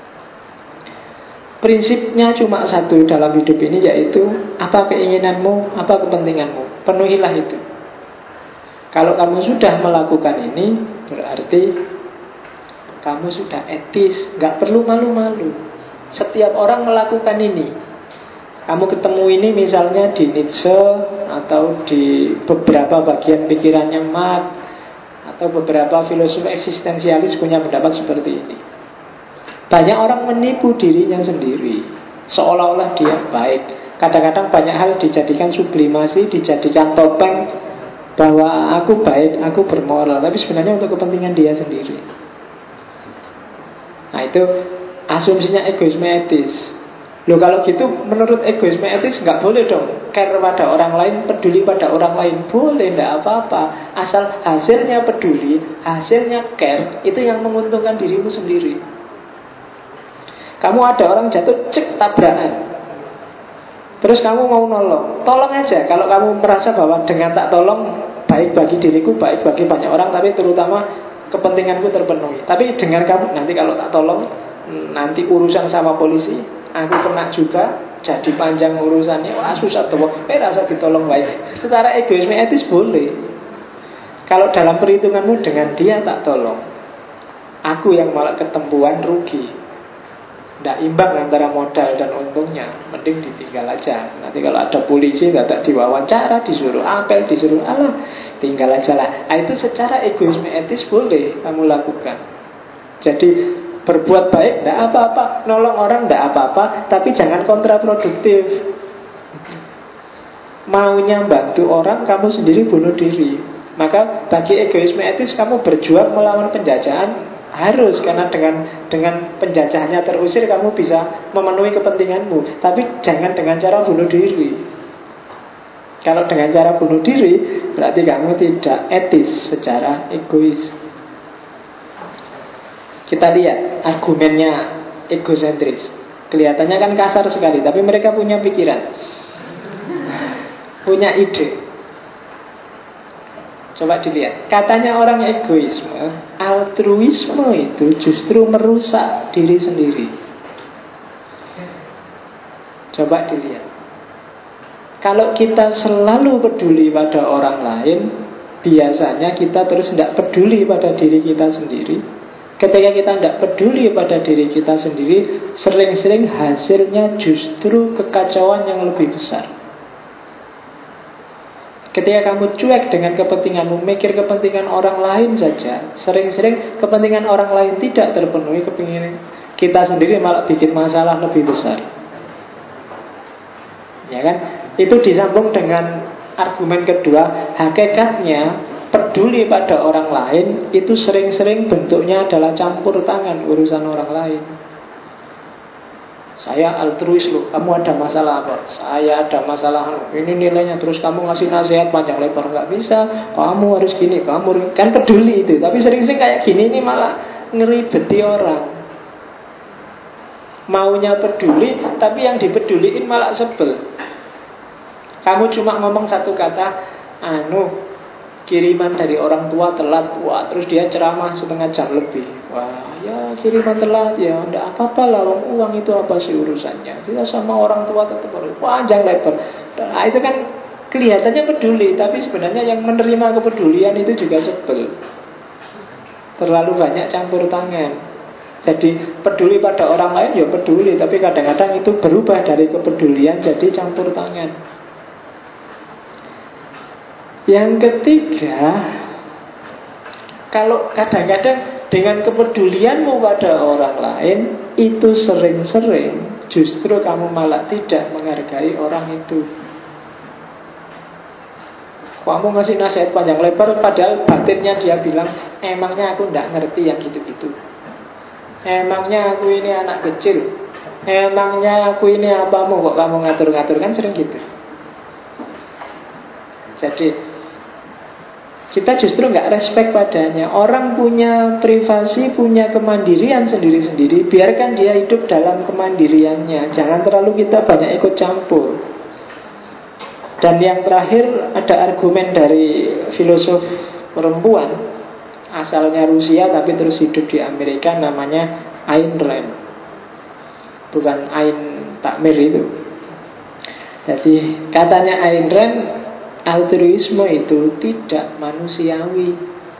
Prinsipnya cuma satu dalam hidup ini, yaitu apa keinginanmu, apa kepentinganmu, penuhilah itu. Kalau kamu sudah melakukan ini, berarti kamu sudah etis, gak perlu malu-malu. Setiap orang melakukan ini. Kamu ketemu ini misalnya di Nietzsche, atau di beberapa bagian pikirannya Marx, atau beberapa filosof eksistensialis punya pendapat seperti ini. Banyak orang menipu dirinya sendiri, seolah-olah dia baik. Kadang-kadang banyak hal dijadikan sublimasi, dijadikan topeng, bahwa aku baik, aku bermoral, tapi sebenarnya untuk kepentingan dia sendiri. Nah itu asumsinya egoisme etis. Loh kalau gitu menurut egoisme etis nggak boleh dong care pada orang lain, peduli pada orang lain. Boleh, nggak apa-apa, asal hasilnya peduli, hasilnya care, itu yang menguntungkan dirimu sendiri. Kamu ada orang jatuh, cek tabrakan, terus kamu mau nolong, tolong aja. Kalau kamu merasa bahwa dengan tak tolong baik bagi diriku, baik bagi banyak orang, tapi terutama kepentinganku terpenuhi. Tapi dengan kamu, nanti kalau tak tolong, nanti urusan sama polisi, aku kena juga, jadi panjang urusannya, wah susah tuh. Rasa ditolong baik. Secara egoisme etis boleh. Kalau dalam perhitunganmu dengan dia tak tolong, aku yang malah ketempuan rugi, tidak imbang antara modal dan untungnya, mending ditinggal aja. Nanti kalau ada polisi tak diwawancara, disuruh apel, disuruh tinggal aja lah. Itu secara egoisme etis boleh kamu lakukan. Jadi berbuat baik tidak apa-apa, nolong orang tidak apa-apa, tapi jangan kontraproduktif. maunya bantu orang, kamu sendiri bunuh diri. Maka bagi egoisme etis, kamu berjuang melawan penjajahan harus, karena dengan penjajahannya terusir, kamu bisa memenuhi kepentinganmu. Tapi jangan dengan cara bunuh diri. Kalau dengan cara bunuh diri, berarti kamu tidak etis secara egois. Kita lihat argumennya egosentris. Kelihatannya kan kasar sekali, tapi mereka punya pikiran, punya ide. Coba dilihat. Katanya orang egoisme, altruisme itu justru merusak diri sendiri. Coba dilihat. Kalau kita selalu peduli pada orang lain, biasanya kita terus tidak peduli pada diri kita sendiri. Ketika kita tidak peduli pada diri kita sendiri, sering-sering hasilnya justru kekacauan yang lebih besar. Ketika kamu cuek dengan kepentinganmu, mikir kepentingan orang lain saja, sering-sering kepentingan orang lain tidak terpenuhi, kepentingan kita sendiri malah bikin masalah lebih besar. Ya kan? Itu disambung dengan argumen kedua, hakikatnya peduli pada orang lain itu sering-sering bentuknya adalah campur tangan urusan orang lain. Saya altruis loh, kamu ada masalah apa? Saya ada masalah, ini nilainya, terus kamu ngasih nasihat panjang lebar, nggak bisa, kamu harus gini, kamu kan peduli itu. Tapi sering-sering kayak gini ini malah ngeribeti orang. Maunya peduli, tapi yang dipeduliin malah sebel. Kamu cuma ngomong satu kata, kiriman dari orang tua telat, wah, terus dia ceramah setengah jam lebih. Wah, ya kiriman telat, ya enggak apa-apa lah, uang itu apa sih urusannya. Kita sama orang tua tetap panjang lebar. Nah, itu kan kelihatannya peduli, tapi sebenarnya yang menerima kepedulian itu juga sebel. Terlalu banyak campur tangan. Jadi peduli pada orang lain ya peduli, tapi kadang-kadang itu berubah dari kepedulian jadi campur tangan. Yang ketiga, kalau kadang-kadang dengan kepedulianmu pada orang lain, itu sering-sering justru kamu malah tidak menghargai orang itu. Kamu ngasih nasihat panjang lebar, padahal batinnya dia bilang, emangnya aku tidak ngerti yang gitu-gitu. Emangnya aku ini anak kecil. Emangnya aku ini apamu kok kamu ngatur-ngatur, kan sering gitu. Jadi kita justru nggak respect padanya. Orang punya privasi, punya kemandirian sendiri-sendiri. Biarkan dia hidup dalam kemandiriannya. Jangan terlalu kita banyak ikut campur. Dan yang terakhir, ada argumen dari filosof perempuan, asalnya Rusia tapi terus hidup di Amerika, namanya Ayn Rand. Bukan Ayn Takmir itu. Jadi katanya Ayn Rand, altruisme itu tidak manusiawi.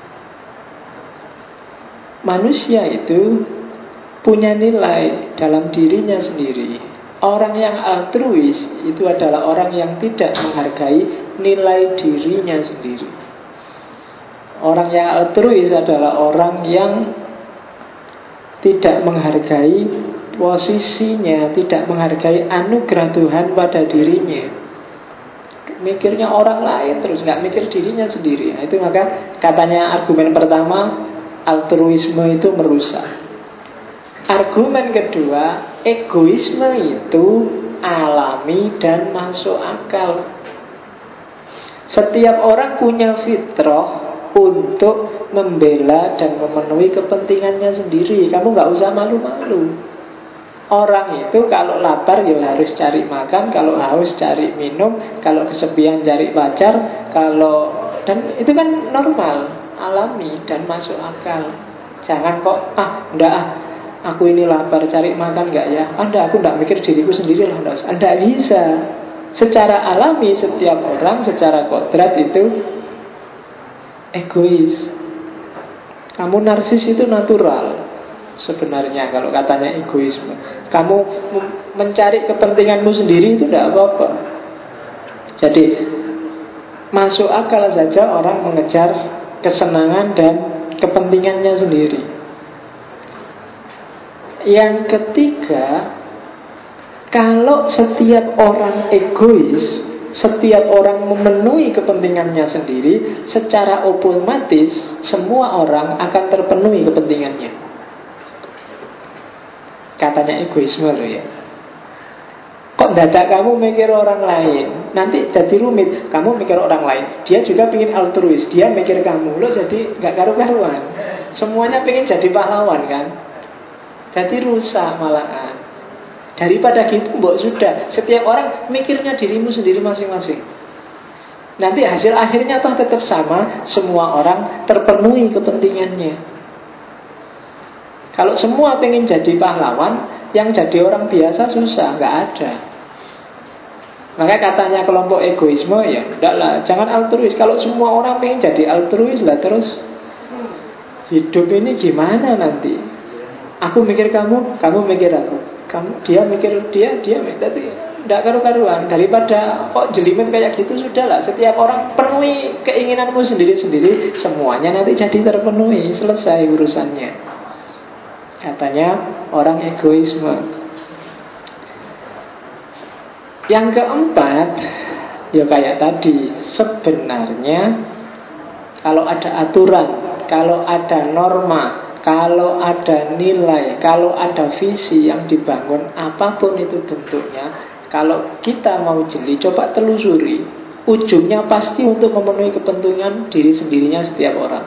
Manusia itu punya nilai dalam dirinya sendiri. Orang yang altruis itu adalah orang yang tidak menghargai nilai dirinya sendiri. Orang yang altruis adalah orang yang tidak menghargai posisinya, tidak menghargai anugerah Tuhan pada dirinya. Mikirnya orang lain terus, nggak mikir dirinya sendiri. Nah, itu maka katanya argumen pertama, altruisme itu merusak. Argumen kedua, egoisme itu alami dan masuk akal. Setiap orang punya fitrah untuk membela dan memenuhi kepentingannya sendiri. Kamu nggak usah malu-malu. Orang itu kalau lapar ya harus cari makan, kalau haus cari minum, kalau kesepian cari pacar, dan itu kan normal, alami dan masuk akal. Jangan kok aku ini lapar cari makan enggak ya? Aku enggak mikir diriku sendiri lah, enggak bisa. Secara alami setiap orang secara kodrat itu egois. Kamu narsis itu natural. Sebenarnya kalau katanya egoisme, kamu mencari kepentinganmu sendiri itu tidak apa-apa. Jadi masuk akal saja orang mengejar kesenangan dan kepentingannya sendiri. Yang ketiga, kalau setiap orang egois, setiap orang memenuhi kepentingannya sendiri, secara otomatis semua orang akan terpenuhi kepentingannya. Katanya egoisme loh ya. Kok dadak kamu mikir orang lain, nanti jadi rumit. Kamu mikir orang lain, dia juga pengen altruis, dia mikir kamu, lo jadi gak karu-karuan. Semuanya pengen jadi pahlawan kan. Jadi rusak malahan. Daripada gitu, mbok sudah, setiap orang mikirnya dirimu sendiri masing-masing. Nanti hasil akhirnya toh tetap sama, semua orang terpenuhi kepentingannya. Kalau semua pengen jadi pahlawan, yang jadi orang biasa susah, nggak ada. Maka katanya kelompok egoisme, ya enggak lah, jangan altruis. Kalau semua orang pengen jadi altruis lah, terus hidup ini gimana nanti? Aku mikir kamu, kamu mikir aku. Dia mikir dia mikir. Tapi tidak karu-karuan. Daripada kok jelimet kayak gitu, sudahlah. Setiap orang penuhi keinginanmu sendiri-sendiri, semuanya nanti jadi terpenuhi. Selesai urusannya. Katanya orang egoisme. Yang keempat, ya kayak tadi, sebenarnya kalau ada aturan, kalau ada norma, kalau ada nilai, kalau ada visi yang dibangun, apapun itu bentuknya, kalau kita mau jeli, coba telusuri, ujungnya pasti untuk memenuhi kepentingan diri sendirinya setiap orang.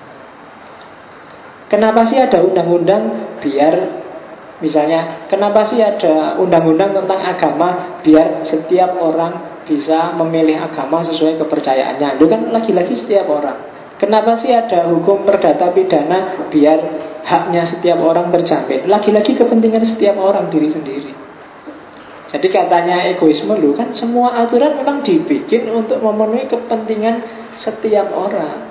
Kenapa sih ada undang-undang? Biar, misalnya, kenapa sih ada undang-undang tentang agama? Biar setiap orang bisa memilih agama sesuai kepercayaannya. Itu kan lagi-lagi setiap orang. Kenapa sih ada hukum perdata pidana? Biar haknya setiap orang terjamin. Lagi-lagi kepentingan setiap orang diri sendiri. Jadi katanya egoisme lu kan, semua aturan memang dibikin untuk memenuhi kepentingan setiap orang.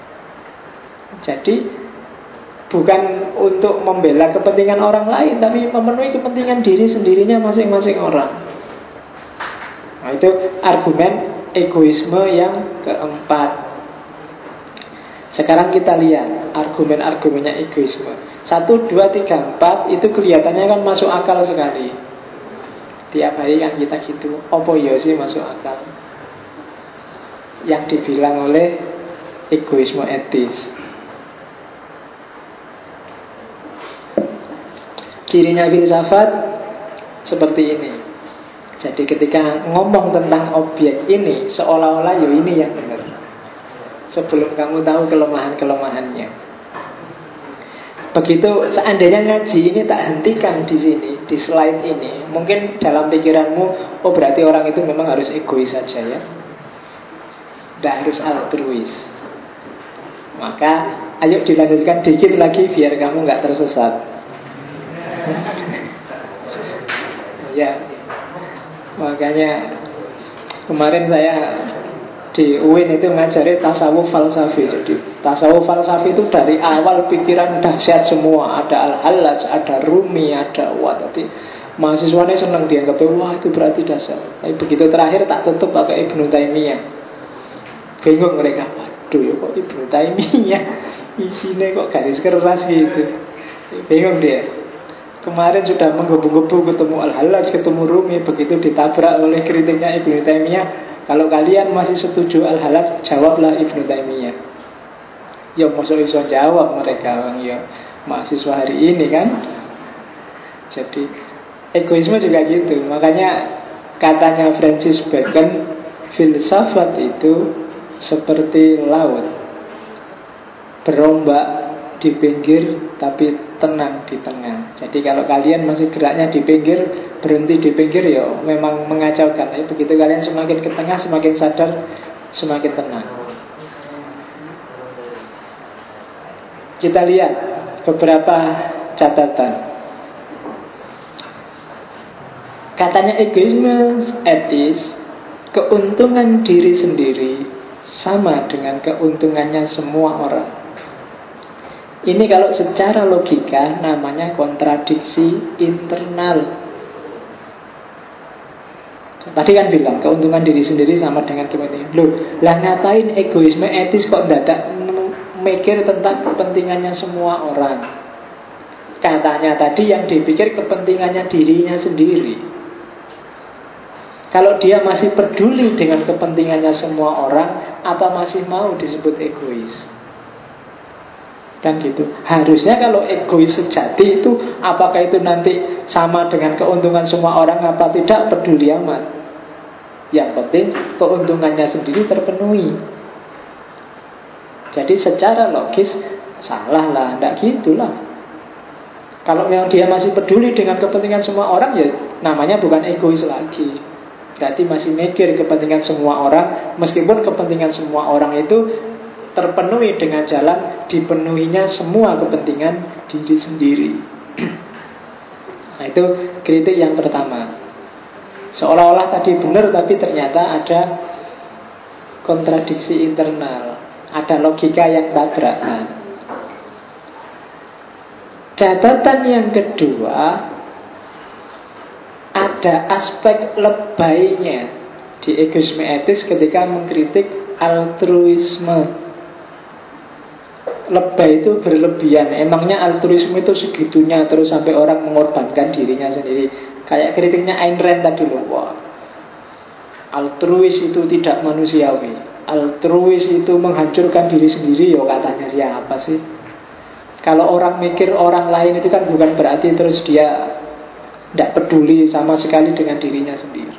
Jadi bukan untuk membela kepentingan orang lain, tapi memenuhi kepentingan diri sendirinya masing-masing orang. Nah, itu argumen egoisme yang keempat. Sekarang kita lihat argumen-argumennya egoisme. 1, 2, 3, 4 itu kelihatannya kan masuk akal sekali. Tiap hari kan kita gitu. Apa ya sih masuk akal? Yang dibilang oleh egoisme etis. Cirinya filsafat seperti ini. Jadi ketika ngomong tentang objek ini, seolah-olah ya ini yang benar, sebelum kamu tahu kelemahan-kelemahannya. Begitu seandainya ngaji ini tak hentikan di sini, di slide ini, mungkin dalam pikiranmu, oh berarti orang itu memang harus egois saja ya, tidak harus altruis. Maka ayo dilanjutkan dikit lagi biar kamu nggak tersesat. Ya, makanya kemarin saya di UIN itu ngajari tasawuf falsafi. Jadi tasawuf falsafi itu dari awal pikiran dahsyat semua. Ada Al-Hallaj, ada Rumi, ada tapi mahasiswanya senang dianggap, wah itu berarti dahsyat. Tapi begitu terakhir tak tutup pakai Ibnu Taimiyah. Bingung mereka, waduh ya kok Ibnu Taimiyah isinya kok garis keras gitu. Bingung dia. Kemarin sudah menggebu-gebu ketemu Al-Hallaj, ketemu Rumi, begitu ditabrak oleh kritiknya Ibnu Taimiyah. Kalau kalian masih setuju Al-Hallaj, jawablah Ibnu Taimiyah. Ya maksudnya bisa jawab mereka, ya mahasiswa hari ini kan. Jadi egoisme juga gitu. Makanya katanya Francis Bacon, filsafat itu seperti laut, berombak di pinggir tapi tenang di tengah. Jadi kalau kalian masih geraknya di pinggir, berhenti di pinggir, ya memang mengacaukan. Tapi begitu kalian semakin ke tengah, semakin sadar, semakin tenang. Kita lihat beberapa catatan. Katanya egoisme etis, keuntungan diri sendiri sama dengan keuntungannya semua orang. Ini kalau secara logika namanya kontradiksi internal. Tadi kan bilang keuntungan diri sendiri sama dengan kepentingan. Loh, lah ngapain egoisme etis kok dadak mikir tentang kepentingannya semua orang? Katanya tadi yang dipikir kepentingannya dirinya sendiri. Kalau dia masih peduli dengan kepentingannya semua orang, apa masih mau disebut egois? Kan gitu. Harusnya kalau egois sejati itu, apakah itu nanti sama dengan keuntungan semua orang apa tidak, peduli amat. Yang penting keuntungannya sendiri terpenuhi. Jadi secara logis salah lah, tidak gitulah. Kalau memang dia masih peduli dengan kepentingan semua orang, ya namanya bukan egois lagi. Berarti masih mikir kepentingan semua orang, meskipun kepentingan semua orang itu terpenuhi dengan jalan dipenuhinya semua kepentingan diri sendiri. Nah, itu kritik yang pertama. Seolah-olah tadi benar, tapi ternyata ada kontradiksi internal, ada logika yang tabrakan. Catatan yang kedua, ada aspek lebaynya di egoisme etis ketika mengkritik altruisme. Lebay itu berlebihan. Emangnya altruisme itu segitunya terus sampai orang mengorbankan dirinya sendiri. Kayak kritiknya Ayn Rand tadi loh. Wah, altruis itu tidak manusiawi. Altruis itu menghancurkan diri sendiri. Yo, katanya siapa sih? Kalau orang mikir orang lain itu kan bukan berarti terus dia tidak peduli sama sekali dengan dirinya sendiri.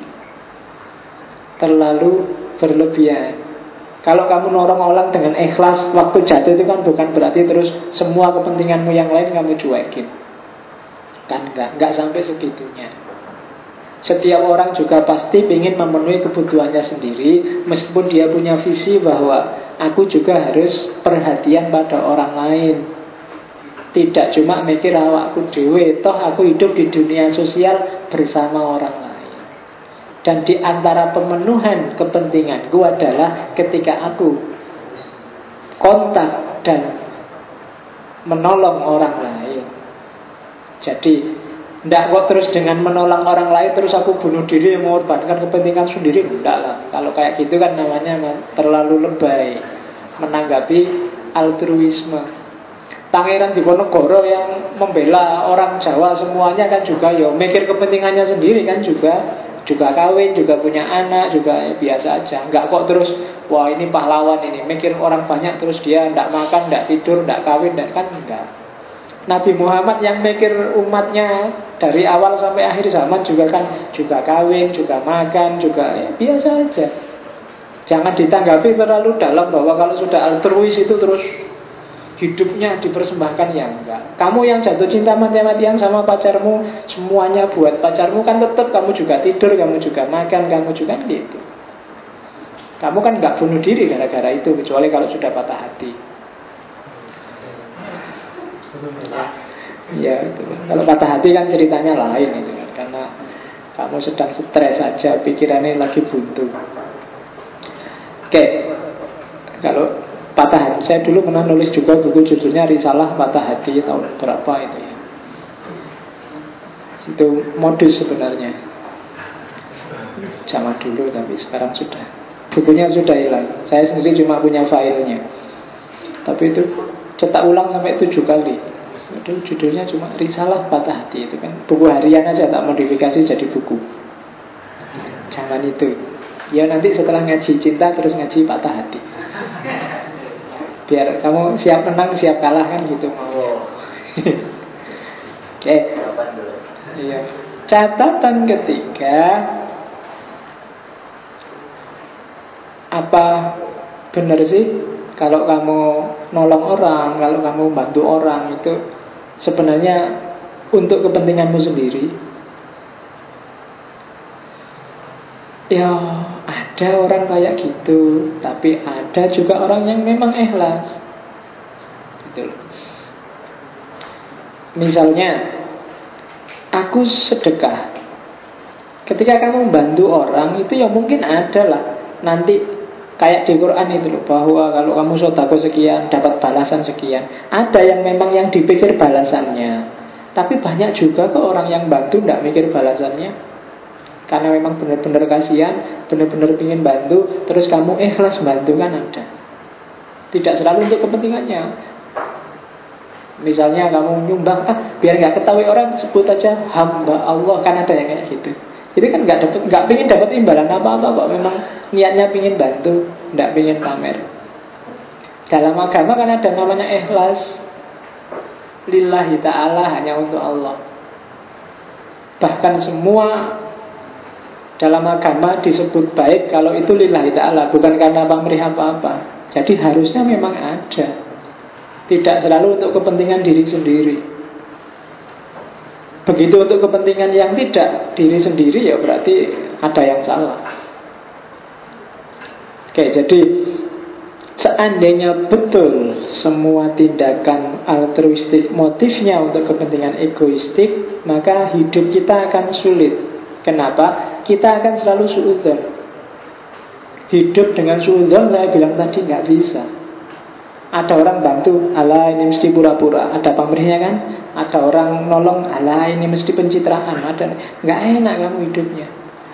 Terlalu berlebihan. Kalau kamu nolong orang dengan ikhlas, waktu jatuh itu kan bukan berarti terus semua kepentinganmu yang lain kamu cuekin. Kan enggak sampai segitunya. Setiap orang juga pasti ingin memenuhi kebutuhannya sendiri, meskipun dia punya visi bahwa aku juga harus perhatian pada orang lain. Tidak cuma mikir awakku dhewe, toh aku hidup di dunia sosial bersama orang lain. Dan di antara pemenuhan kepentinganku adalah ketika aku kontak dan menolong orang lain. Jadi tidak kok terus dengan menolong orang lain terus aku bunuh diri mengorbankan kepentingan sendiri. Tidak lah. Kalau kayak gitu kan namanya terlalu lebay menanggapi altruisme. Pangeran Diponegoro yang membela orang Jawa semuanya kan juga ya mikir kepentingannya sendiri kan juga kawin, juga punya anak, juga ya biasa aja. Enggak kok terus wah ini pahlawan ini, mikir orang banyak terus dia enggak makan, enggak tidur, enggak kawin, enggak, kan enggak. Nabi Muhammad yang mikir umatnya dari awal sampai akhir zaman juga kan juga kawin, juga makan, juga ya biasa aja. Jangan ditanggapi terlalu dalam bahwa kalau sudah altruis itu terus hidupnya dipersembahkan, ya enggak. Kamu yang jatuh cinta mati-matian sama pacarmu, semuanya buat pacarmu, kan tetap kamu juga tidur, kamu juga makan, kamu juga gitu. Kamu kan enggak bunuh diri gara-gara itu, kecuali kalau sudah patah hati. Ya itu. Kalau patah hati kan ceritanya lain itu kan, karena kamu sedang stres saja, pikirannya lagi buntu. Oke. Kalau patah hati, saya dulu pernah nulis juga buku judulnya Risalah Patah Hati tahun berapa itu ya. Itu modus sebenarnya. Zaman dulu tapi sekarang sudah. Bukunya sudah hilang. Saya sendiri cuma punya filenya. Tapi itu cetak ulang sampai 7 kali. Itu judulnya cuma Risalah Patah Hati. Itu kan buku harian aja, tak modifikasi jadi buku. Zaman itu. Ya nanti setelah ngaji cinta terus ngaji patah hati. Biar kamu siap menang, siap kalah kan gitu mau. Oke. Iya. Catatan ketiga, apa benar sih kalau kamu nolong orang, kalau kamu bantu orang itu sebenarnya untuk kepentinganmu sendiri? Ya, ada orang kayak gitu, tapi ada juga orang yang memang ikhlas. Gitu. Misalnya, aku sedekah. Ketika kamu membantu orang, itu ya mungkin ada lah. Nanti kayak di Quran itu loh, bahwa kalau kamu sedekah sekian, dapat balasan sekian. Ada yang memang yang dipikir balasannya. Tapi banyak juga kok orang yang bantu tidak mikir balasannya. Karena memang benar-benar kasihan, benar-benar ingin bantu, terus kamu ikhlas bantu kan ada. Tidak selalu untuk kepentingannya. Misalnya kamu nyumbang, biar nggak ketahui orang sebut aja hamba Allah, kan ada yang kayak gitu. Itu kan nggak pingin dapat imbalan apa-apa kok. Memang niatnya pingin bantu, nggak pingin pamer. Dalam agama kan ada namanya ikhlas, lillahi ta'ala, hanya untuk Allah. Bahkan semua dalam agama disebut baik kalau itu lillahi ta'ala, bukan karena pamrih apa-apa. Jadi harusnya memang ada, tidak selalu untuk kepentingan diri sendiri. Begitu untuk kepentingan yang tidak diri sendiri, ya berarti ada yang salah. Oke, jadi seandainya betul semua tindakan altruistik motifnya untuk kepentingan egoistik, maka hidup kita akan sulit. Kenapa? Kita akan selalu suudzon. Hidup dengan suudzon, saya bilang tadi, nggak bisa. Ada orang bantu, ala ini mesti pura-pura, ada pamrihnya kan. Ada orang nolong, ala ini mesti pencitraan. Ada, nggak enak kamu hidupnya.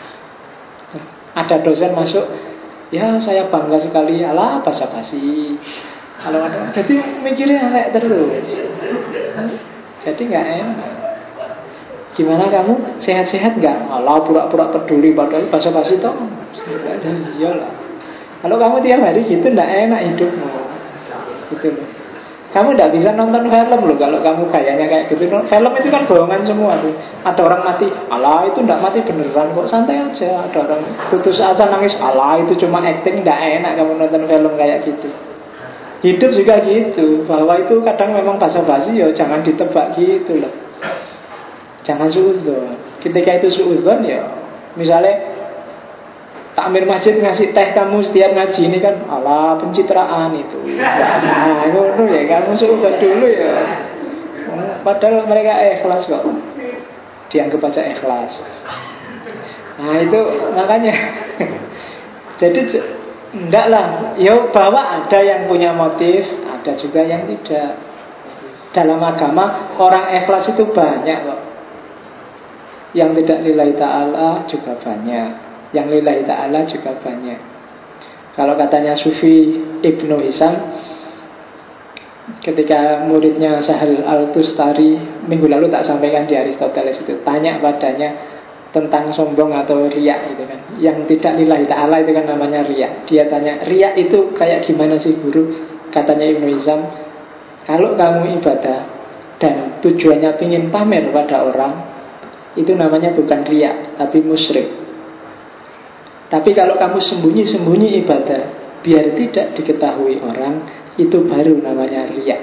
Ada dosen masuk, ya saya bangga sekali, ala basa-basi. Kalau ada, jadi mikirnya kayak terus. Jadi nggak enak. Gimana kamu? Sehat-sehat nggak? Ala pura-pura peduli, padahal basa-basi toh. Iyalah. Kalau kamu tiap hari gitu, nggak enak hidupmu. Gitu loh. Kamu tidak bisa nonton film loh kalau kamu gayanya kayak gitu. Film itu kan bohongan semua tuh. Ada orang mati, alah itu tidak mati beneran kok, santai aja. Ada orang putus asa nangis, alah itu cuma acting, tidak enak kamu nonton film kayak gitu. Hidup juga gitu, bahwa itu kadang memang basa-basi, ya jangan ditebak gitu loh. Jangan suudzon. Ketika itu suudzon, ya misalnya takmir masjid ngasih teh kamu setiap ngaji ini kan, ala pencitraan itu. Nah, itu ya kamu suudzon dulu ya. Padahal mereka ikhlas kok. Dianggap aja ikhlas. Nah, itu makanya. Jadi enggak lah. Ya bahwa ada yang punya motif, ada juga yang tidak. Dalam agama orang ikhlas itu banyak kok. Yang tidak lillahi ta'ala juga banyak, yang lillahi ta'ala juga banyak. Kalau katanya Sufi Ibnu Hisam, ketika muridnya Sahal Al-Tustari minggu lalu tak sampaikan di Aristoteles itu, tanya padanya tentang sombong atau riya itu kan, yang tidak lillahi ta'ala itu kan namanya riya. Dia tanya, riya itu kayak gimana sih guru? Katanya Ibnu Hisam, kalau kamu ibadah dan tujuannya ingin pamer pada orang, itu namanya bukan riya, tapi musyrik. Tapi kalau kamu sembunyi-sembunyi ibadah biar tidak diketahui orang, itu baru namanya riya.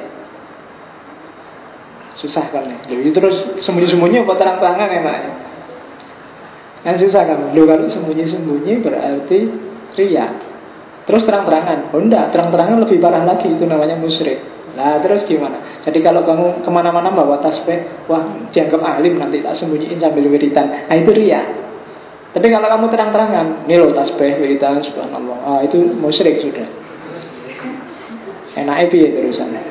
Susah kan ya? Jadi terus sembunyi-sembunyi apa terang-terangan enaknya? Kan susah kan? Loh, kalau sembunyi-sembunyi berarti riya. Terus terang-terangan? Oh enggak, terang-terangan lebih parah lagi, itu namanya musyrik. Nah terus gimana? Jadi kalau kamu kemana-mana bawa tasbih, wah dianggap alim, nanti tak sembunyiin sambil wiridan. Nah itu riya. Tapi kalau kamu terang-terangan, nih loh tasbih, wiridan, subhanallah, itu musyrik sudah. Enaknya piye terusannya?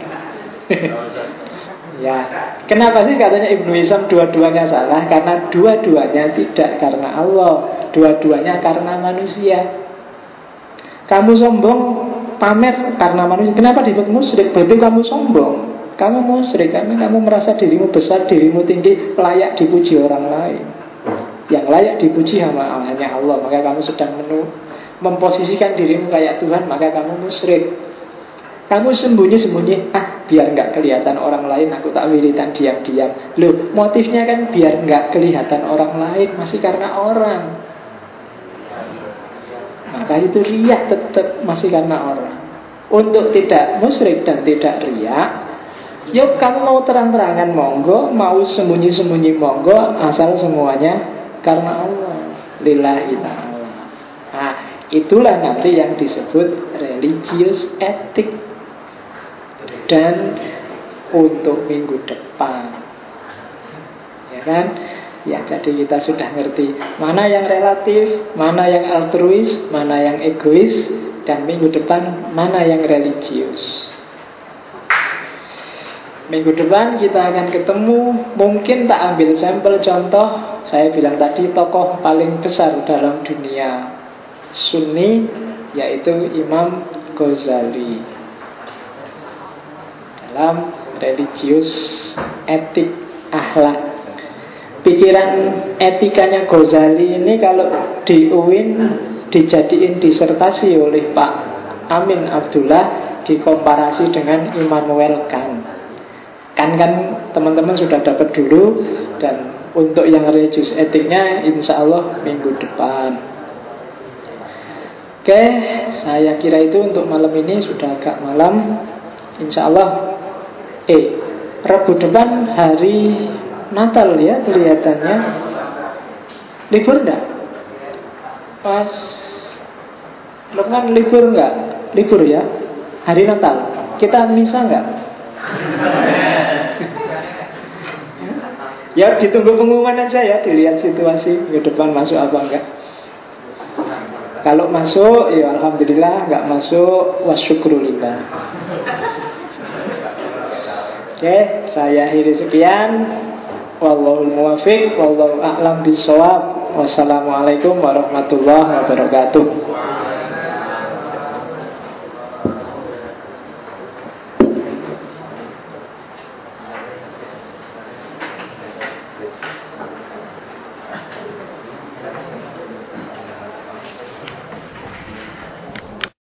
Ya, kenapa sih katanya Ibnu Hisam dua-duanya salah? Karena dua-duanya tidak karena Allah, dua-duanya karena manusia. Kamu sombong pamer karena manusia. Kenapa disebut musyrik? Berarti kamu sombong. Kamu musyrik karena kamu merasa dirimu besar, dirimu tinggi, layak dipuji orang lain. Yang layak dipuji hanya Allah. Maka kamu sedang memposisikan dirimu kayak Tuhan, maka kamu musyrik. Kamu sembunyi-sembunyi, biar nggak kelihatan orang lain, aku tak wiridan diam-diam. Loh, motifnya kan biar nggak kelihatan orang lain, masih karena orang. Maka itu riya tetap masih karena orang. Untuk tidak musyrik dan tidak riya, yuk kamu mau terang-terangan monggo, mau sembunyi-sembunyi monggo, asal semuanya karena Allah, lillahi ta'ala. Nah, itulah nanti yang disebut religious ethic. Dan untuk minggu depan, ya kan? Ya, jadi kita sudah ngerti mana yang relatif, mana yang altruis, mana yang egois, dan minggu depan mana yang religius. Minggu depan kita akan ketemu, mungkin tak ambil sampel contoh. Saya bilang tadi tokoh paling besar dalam dunia Sunni, yaitu Imam Ghazali, dalam religius etik akhlak. Pikiran etikanya Ghazali ini kalau di UIN dijadiin disertasi oleh Pak Amin Abdullah, dikomparasi dengan Immanuel Kant. Kan teman-teman sudah dapat dulu. Dan untuk yang religius etiknya insya Allah minggu depan. Oke, saya kira itu untuk malam ini. Sudah agak malam. Insya Allah Rabu depan hari Natal ya kelihatannya. Libur enggak? Pas Lukman libur enggak? Libur ya. Hari Natal. Kita misa enggak? Ya ditunggu pengumuman aja ya. Dilihat situasi ke depan masuk apa enggak. Kalau masuk ya alhamdulillah. Enggak masuk wasyukrulillah. Oke, saya akhiri sekian. Wallahul muwaffiq, wallahu a'lam bishawab. Wassalamualaikum warahmatullahi wabarakatuh.